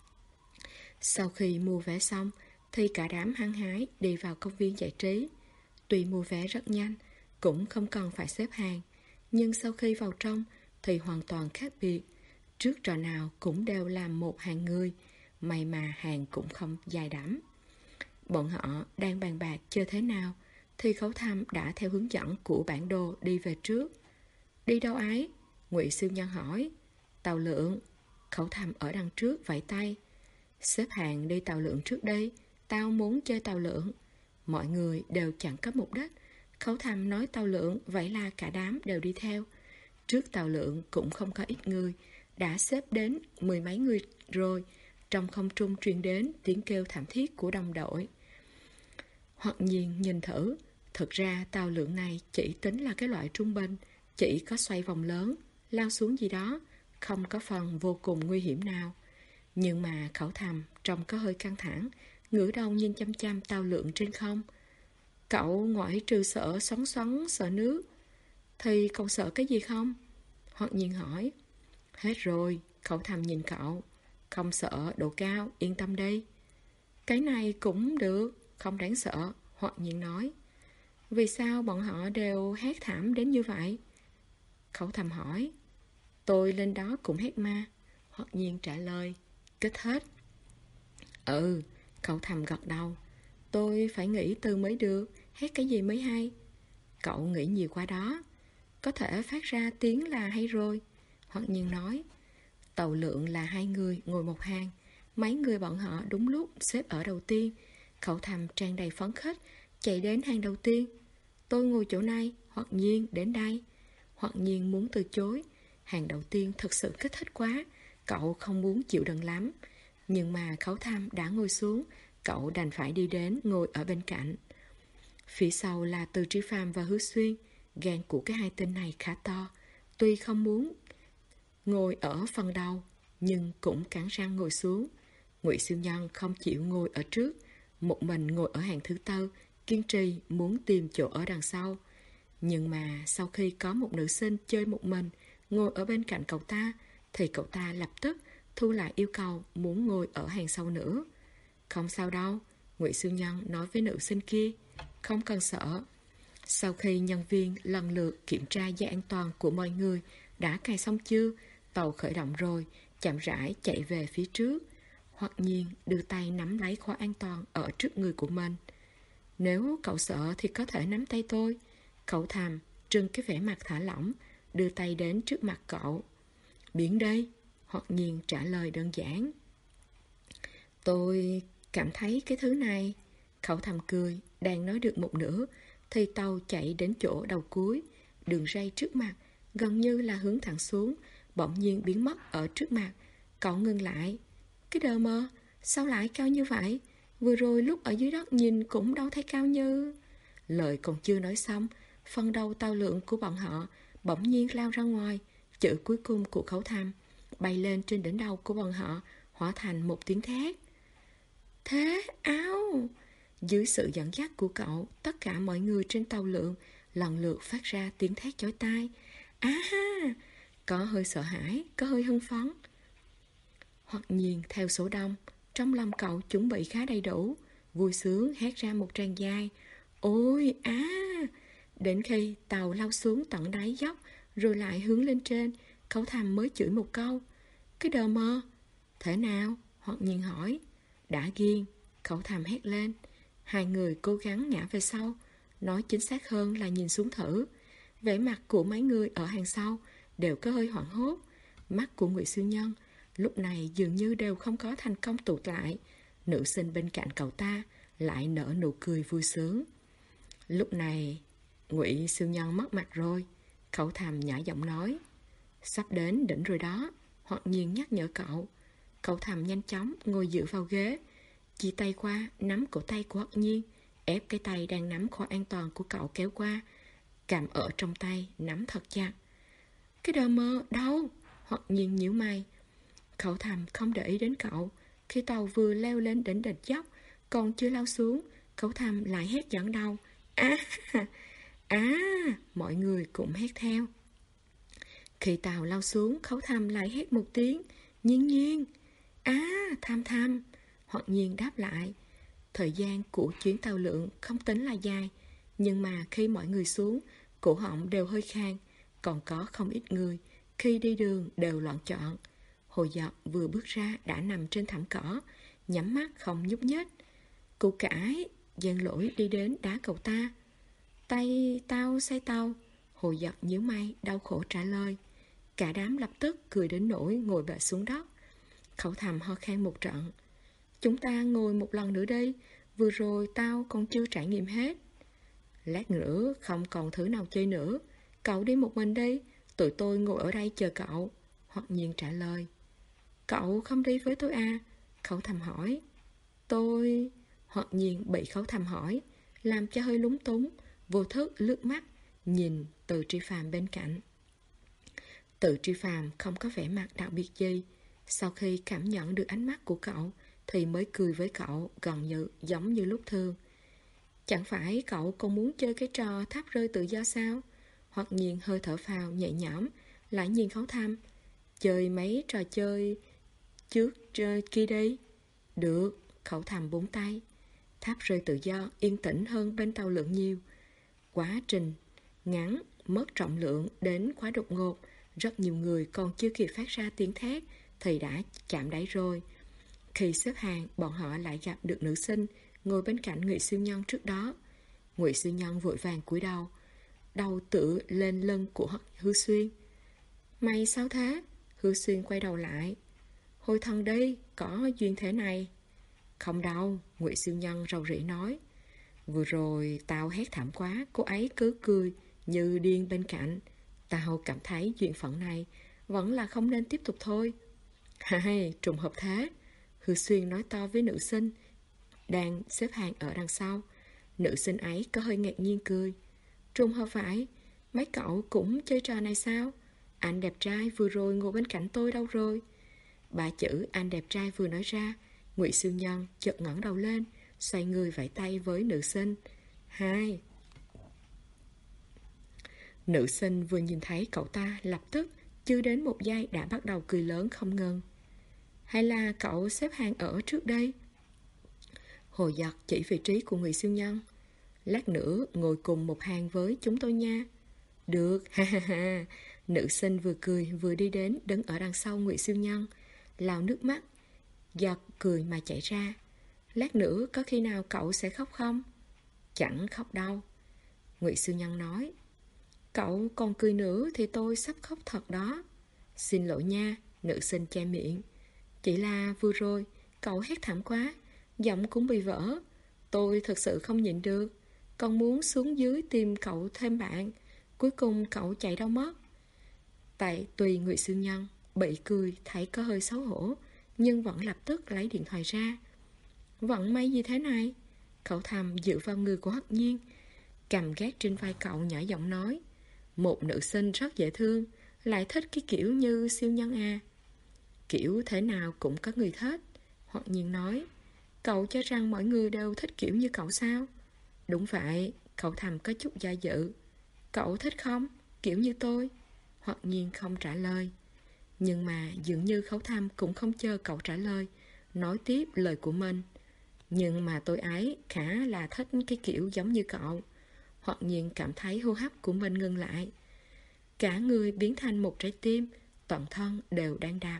Sau khi mua vé xong thì cả đám hăng hái đi vào công viên giải trí. Tuy mua vé rất nhanh, cũng không cần phải xếp hàng, nhưng sau khi vào trong thì hoàn toàn khác biệt. Trước trò nào cũng đều là một hàng người, may mà hàng cũng không dài đẵm. Bọn họ đang bàn bạc chơi thế nào thì Khấu Thầm đã theo hướng dẫn của bản đồ đi về trước. Đi đâu ấy? Ngụy Siêu Nhân hỏi. Tàu Lượng. Khấu Thầm ở đằng trước vẫy tay. Xếp hàng đi Tàu Lượng trước đây, tao muốn chơi Tàu Lượng. Mọi người đều chẳng có mục đích. Khấu Thầm nói Tàu Lượng, vậy là cả đám đều đi theo. Trước Tàu Lượng cũng không có ít người, đã xếp đến 10 mấy người rồi. Trong không trung truyền đến tiếng kêu thảm thiết của đồng đội. Hoặc nhiên nhìn thử, thực ra Tàu Lượng này chỉ tính là cái loại trung bình, chỉ có xoay vòng lớn, lao xuống gì đó, không có phần vô cùng nguy hiểm nào. Nhưng mà Khẩu Thầm trông có hơi căng thẳng, ngửa đầu nhìn chăm chăm Tàu Lượng trên không. Cậu ngoại trừ sợ xoắn xoắn, sợ nước, thì cậu sợ cái gì không? Hoặc nhiên hỏi. Hết rồi, Khẩu Thầm nhìn cậu. Không sợ độ cao, yên tâm đi. Cái này cũng được, không đáng sợ, Hoặc nhiên nói. Vì sao bọn họ đều hét thảm đến như vậy? Khẩu Thầm hỏi. Tôi lên đó cũng hét ma, Hoặc nhiên trả lời. Kết hết. Ừ, Khẩu Thầm gật đầu. Tôi phải nghĩ từ mới được, hét cái gì mới hay. Cậu nghĩ nhiều quá đó. Có thể phát ra tiếng là hay rồi, Hoặc nhiên nói. Tàu Lượng là 2 người ngồi một hàng. Mấy người bọn họ đúng lúc xếp ở đầu tiên. Khẩu Thầm tràn đầy phấn khích chạy đến hàng đầu tiên. Tôi ngồi chỗ này, Hoặc nhiên đến đây. Hoặc nhiên muốn từ chối. Hàng đầu tiên thực sự kích thích quá, cậu không muốn chịu đựng lắm. Nhưng mà Khẩu Thầm đã ngồi xuống, cậu đành phải đi đến ngồi ở bên cạnh. Phía sau là Từ Trí Phàm và Hứa Xuyên. Gan của cái hai tên này khá to. Tuy không muốn ngồi ở phần đầu, nhưng cũng cắn răng ngồi xuống. Ngụy Siêu Nhân không chịu ngồi ở trước, một mình ngồi ở hàng thứ tư, kiên trì muốn tìm chỗ ở đằng sau. Nhưng mà sau khi có một nữ sinh chơi một mình ngồi ở bên cạnh cậu ta, thì cậu ta lập tức thu lại yêu cầu muốn ngồi ở hàng sau nữa. Không sao đâu, Ngụy Siêu Nhân nói với nữ sinh kia. Không cần sợ. Sau khi nhân viên lần lượt kiểm tra dây an toàn của mọi người đã cài xong chưa, tàu khởi động rồi, chậm rãi chạy về phía trước. Hoặc nhiên đưa tay nắm lấy khóa an toàn ở trước người của mình. Nếu cậu sợ thì có thể nắm tay tôi. Khẩu Thầm trưng cái vẻ mặt thả lỏng, đưa tay đến trước mặt cậu. Biển đây, Hoặc nhiên trả lời đơn giản. Tôi cảm thấy cái thứ này. Khẩu Thầm cười, đang nói được một nửa thì tàu chạy đến chỗ đầu cuối. Đường ray trước mặt gần như là hướng thẳng xuống, bỗng nhiên biến mất ở trước mặt. Cậu ngừng lại. Cái đờ mờ, sao lại cao như vậy? Vừa rồi lúc ở dưới đất nhìn cũng đâu thấy cao như... Lời còn chưa nói xong, phần đầu Tàu Lượng của bọn họ bỗng nhiên lao ra ngoài. Chữ cuối cùng của Khẩu Thầm bay lên trên đỉnh đầu của bọn họ, hóa thành một tiếng thét. Thế áo! Dưới sự dẫn dắt của cậu, tất cả mọi người trên Tàu Lượng lần lượt phát ra tiếng thét chói tai. Ha! Có hơi sợ hãi, có hơi hưng phấn. Hoặc nhiên theo số đông, trong lòng cậu chuẩn bị khá đầy đủ, vui sướng hét ra một tràng dài. Ôi á! Đến khi tàu lao xuống tận đáy dốc, rồi lại hướng lên trên, Khẩu Thầm mới chửi một câu. Cái đờ mơ! Thế nào? Hoặc nhiên hỏi. Đã ghiền, Khẩu Thầm hét lên. Hai người cố gắng ngã về sau, nói chính xác hơn là nhìn xuống thử. Vẻ mặt của mấy người ở hàng sau đều có hơi hoảng hốt. Mắt của Ngụy Siêu Nhân lúc này dường như đều không có thành công tụ lại. Nữ sinh bên cạnh cậu ta lại nở nụ cười vui sướng. Lúc này Ngụy Siêu Nhân mất mặt rồi. Cậu thầm nhỏ giọng nói, sắp đến đỉnh rồi đó. Hoặc nhiên nhắc nhở cậu. Cậu thầm nhanh chóng ngồi dựa vào ghế, chỉ tay qua nắm cổ tay của Hoặc nhiên, ép cái tay đang nắm khóa an toàn của cậu kéo qua, cầm ở trong tay nắm thật chặt. Cái đờ mơ đâu? Hoặc nhiên nhíu mày. Cậu thầm không để ý đến cậu. Khi tàu vừa leo lên đỉnh đỉnh dốc, còn chưa lao xuống, cậu thầm lại hét dẫn đầu. Mọi người cũng hét theo. Khi tàu lao xuống, Khấu Thầm lại hét một tiếng, Nhiên Nhiên. Tham. Hoặc nhiên đáp lại. Thời gian của chuyến tàu lượn không tính là dài, nhưng mà khi mọi người xuống, cổ họng đều hơi khan. Còn có không ít người khi đi đường đều loạn trọn. Hồ Dọc vừa bước ra đã nằm trên thảm cỏ, nhắm mắt không nhúc nhích. Cụ cãi, Giang Lỗi đi đến đá cậu ta. Tay tao say tao. Hồ Dọc nhíu mày đau khổ trả lời. Cả đám lập tức cười đến nỗi ngồi bệt xuống đất. Khẩu Thầm ho khan một trận. Chúng ta ngồi một lần nữa đi, vừa rồi tao còn chưa trải nghiệm hết. Lát nữa không còn thứ nào chơi nữa, cậu đi một mình đi, tụi tôi ngồi ở đây chờ cậu. Hoặc nhiên trả lời. Cậu không đi với tôi à? Khẩu Thầm hỏi. Tôi... Hoặc nhiên bị Khẩu Thầm hỏi làm cho hơi lúng túng, vô thức lướt mắt nhìn Từ Tri Phàm bên cạnh. Từ Tri Phàm không có vẻ mặt đặc biệt gì. Sau khi cảm nhận được ánh mắt của cậu thì mới cười với cậu gần như giống như lúc thường. Chẳng phải cậu còn muốn chơi cái trò tháp rơi tự do sao? Hoặc nhiên hơi thở phào nhẹ nhõm, lại nhìn Khấu Thầm. Chơi mấy trò chơi trước kia đi. Được, Khấu Thầm búng tay. Tháp rơi tự do yên tĩnh hơn bên tàu lượn nhiều. Quá trình ngắn, mất trọng lượng đến quá đột ngột. Rất nhiều người còn chưa kịp phát ra tiếng thét thì đã chạm đáy rồi. Khi xếp hàng, bọn họ lại gặp được nữ sinh ngồi bên cạnh Ngụy Siêu Nhân trước đó. Ngụy Siêu Nhân vội vàng cúi đầu, đầu tựa lên lưng của Hư Xuyên. Mày sao thế? Hư Xuyên quay đầu lại. Hồi thần đi, có duyên thế này. Không đâu, Ngụy Siêu Nhân rầu rĩ nói. Vừa rồi tao hét thảm quá, cô ấy cứ cười như điên bên cạnh. Tao cảm thấy duyên phận này vẫn là không nên tiếp tục thôi. Hay, trùng hợp thế. Hư Xuyên nói to với nữ sinh đang xếp hàng ở đằng sau. Nữ sinh ấy có hơi ngạc nhiên cười. Trùng hợp phải, mấy cậu cũng chơi trò này sao? Anh đẹp trai vừa rồi ngồi bên cạnh tôi đâu rồi? Ba chữ anh đẹp trai vừa nói ra, Ngụy Siêu Nhân chợt ngẩng đầu lên, xoay người vẫy tay với nữ sinh. Hai. Nữ sinh vừa nhìn thấy cậu ta lập tức chưa đến một giây đã bắt đầu cười lớn không ngừng. Hay là cậu xếp hàng ở trước đây? Hồ Giật chỉ vị trí của Ngụy Siêu Nhân. Lát nữa ngồi cùng một hàng với chúng tôi nha. Được, ha ha ha. Nữ sinh vừa cười vừa đi đến đứng ở đằng sau Ngụy Siêu Nhân, lau nước mắt giọt cười mà chảy ra. Lát nữa có khi nào cậu sẽ khóc không? Chẳng khóc đâu, Ngụy Siêu Nhân nói. Cậu còn cười nữa thì tôi sắp khóc thật đó. Xin lỗi nha, nữ sinh che miệng. Chỉ là vừa rồi cậu hét thảm quá, giọng cũng bị vỡ. Tôi thật sự không nhịn được, còn muốn xuống dưới tìm cậu thêm bạn. Cuối cùng cậu chạy đâu mất. Tại tùy Ngụy Siêu Nhân bị cười thấy có hơi xấu hổ, nhưng vẫn lập tức lấy điện thoại ra. Vận may gì thế này? Cậu Thầm dựa vào người của Hắc Nhiên, cầm gác trên vai cậu nhỏ giọng nói. Một nữ sinh rất dễ thương, lại thích cái kiểu như Siêu Nhân à? Kiểu thế nào cũng có người thích. Hoặc Nhiên nói. Cậu cho rằng mọi người đều thích kiểu như cậu sao? Đúng vậy, cậu Thầm có chút do dự. Cậu thích không? Kiểu như tôi? Hoặc Nhiên không trả lời. Nhưng mà dường như Khấu Thầm cũng không chờ cậu trả lời, nói tiếp lời của mình. Nhưng mà tôi ấy khá là thích cái kiểu giống như cậu. Hoặc Nhiên cảm thấy hô hấp của mình ngừng lại. Cả người biến thành một trái tim, toàn thân đều đang đạp.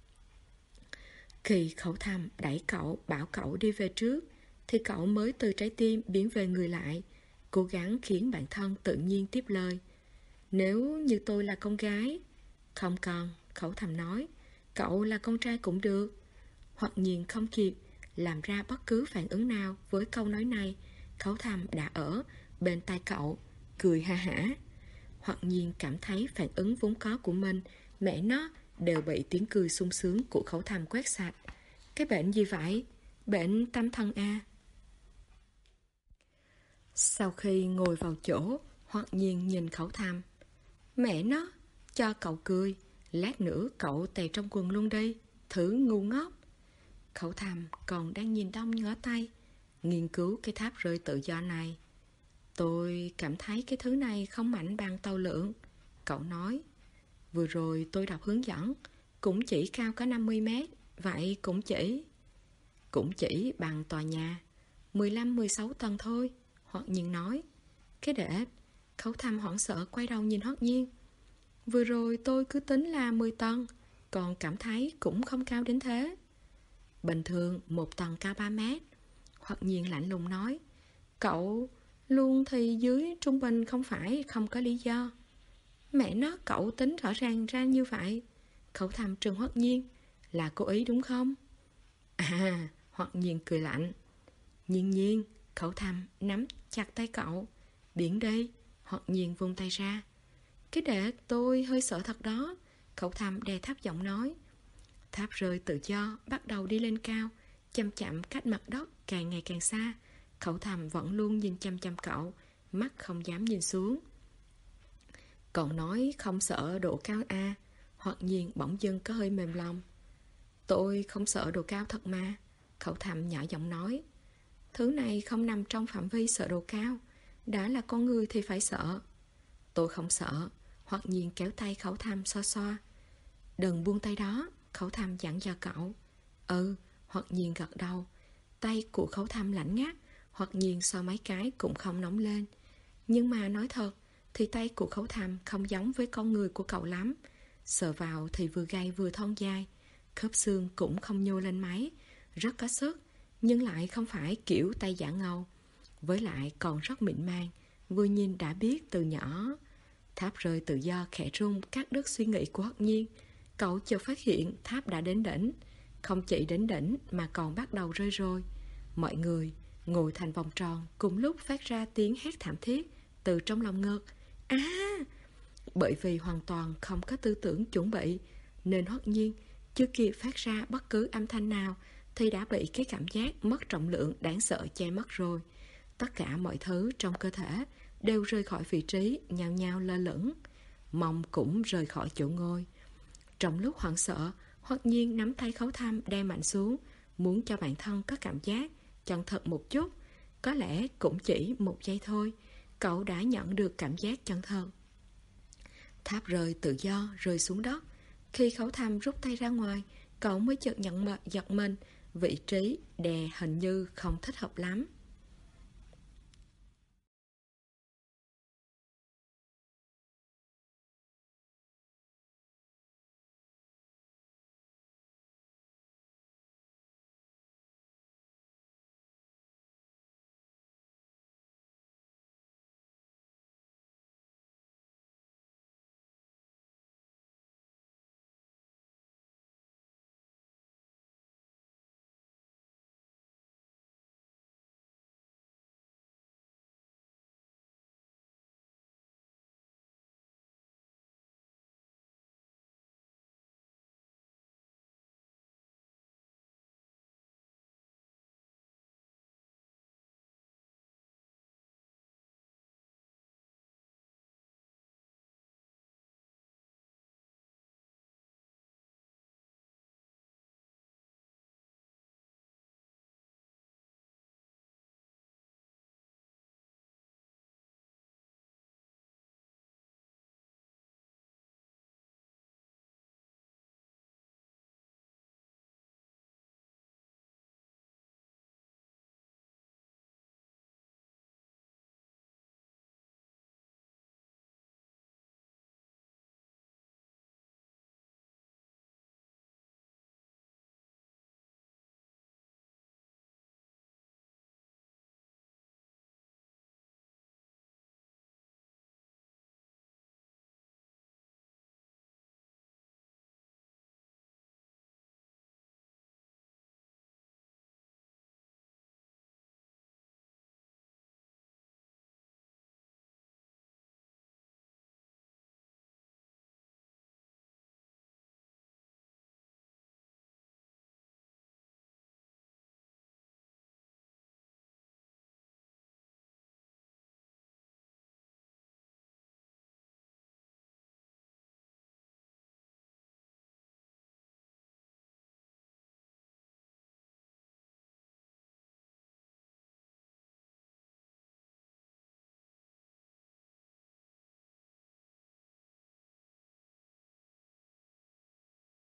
Khi Khấu Thầm đẩy cậu bảo cậu đi về trước, thì cậu mới từ trái tim biến về người lại, cố gắng khiến bản thân tự nhiên tiếp lời. Nếu như tôi là con gái. Không còn, Khẩu Thầm nói. Cậu là con trai cũng được. Hoặc nhiên không kịp làm ra bất cứ phản ứng nào với câu nói này, Khẩu Thầm đã ở bên tai cậu, cười ha hả. Hoặc nhiên cảm thấy phản ứng vốn có của mình, mẹ nó, đều bị tiếng cười sung sướng của Khẩu Thầm quét sạch. Cái bệnh gì vậy? Bệnh tâm thần à? Sau khi ngồi vào chỗ, Hoặc nhiên nhìn Khẩu Thầm. Mẹ nó, cho cậu cười, lát nữa cậu tè trong quần luôn đi, thử ngu ngốc. Khẩu Thầm còn đang nhìn đông ngó tay, nghiên cứu cái tháp rơi tự do này. Tôi cảm thấy cái thứ này không mạnh bằng tàu lượn, cậu nói. Vừa rồi tôi đọc hướng dẫn, cũng chỉ cao có 50 mét, vậy cũng chỉ bằng tòa nhà 15-16 tầng thôi, Hoặc nhiên nói. Cái để. Khẩu Thầm hoảng sợ quay đầu nhìn Hoặc nhiên. Vừa rồi tôi cứ tính là 10 tầng, còn cảm thấy cũng không cao đến thế. Bình thường 1 tầng cao 3 mét, Hoặc nhiên lạnh lùng nói. Cậu luôn thì dưới trung bình không phải không có lý do. Mẹ nó, cậu tính rõ ràng ra như vậy. Khẩu Thầm trừng Hoặc nhiên. Là cố ý đúng không? À, Hoặc nhiên cười lạnh. Nhiên, Khẩu Thầm nắm chặt tay cậu. Biển đi, Hoặc nhiên vung tay ra. Cái để tôi hơi sợ thật đó, Khẩu Thầm đè thấp giọng nói. Tháp rơi tự do bắt đầu đi lên cao, chậm chậm cách mặt đất càng ngày càng xa. Khẩu Thầm vẫn luôn nhìn chăm chăm cậu, mắt không dám nhìn xuống. Cậu nói không sợ độ cao à? Hoặc nhiên bỗng dưng có hơi mềm lòng. Tôi không sợ độ cao thật mà, Khẩu Thầm nhỏ giọng nói. Thứ này không nằm trong phạm vi sợ độ cao, đã là con người thì phải sợ. Tôi không sợ, Hoặc nhiên kéo tay Khẩu Thầm xoa xoa. Đừng buông tay đó, Khẩu Thầm dặn dò cậu. Ừ, Hoặc nhiên gật đầu. Tay của Khẩu Thầm lạnh ngắt, Hoặc nhiên so mấy cái cũng không nóng lên. Nhưng mà nói thật thì tay của Khẩu Thầm không giống với con người của cậu lắm. Sờ vào thì vừa gay vừa thon dài, khớp xương cũng không nhô lên máy, rất có sức, nhưng lại không phải kiểu tay giả ngầu. Với lại còn rất mịn màng, vừa nhìn đã biết từ nhỏ. Tháp rơi tự do khẽ rung cắt đứt suy nghĩ của Hoặc nhiên. Cậu chợt phát hiện tháp đã đến đỉnh. Không chỉ đến đỉnh mà còn bắt đầu rơi rồi. Mọi người ngồi thành vòng tròn cùng lúc phát ra tiếng hét thảm thiết từ trong lòng ngực. Bởi vì hoàn toàn không có tư tưởng chuẩn bị, nên Hoặc nhiên chưa kịp phát ra bất cứ âm thanh nào thì đã bị cái cảm giác mất trọng lượng đáng sợ che mất rồi. Tất cả mọi thứ trong cơ thể đều rời khỏi vị trí, nhao nhao lơ lửng. Mông cũng rời khỏi chỗ ngồi. Trong lúc hoảng sợ, Hoặc nhiên nắm tay Khẩu Thầm đè mạnh xuống, muốn cho bản thân có cảm giác chân thật một chút. Có lẽ cũng chỉ 1 giây thôi, cậu đã nhận được cảm giác chân thật. Tháp rơi tự do rơi xuống đất. Khi Khẩu Thầm rút tay ra ngoài, cậu mới chợt giật mình, vị trí đè hình như không thích hợp lắm.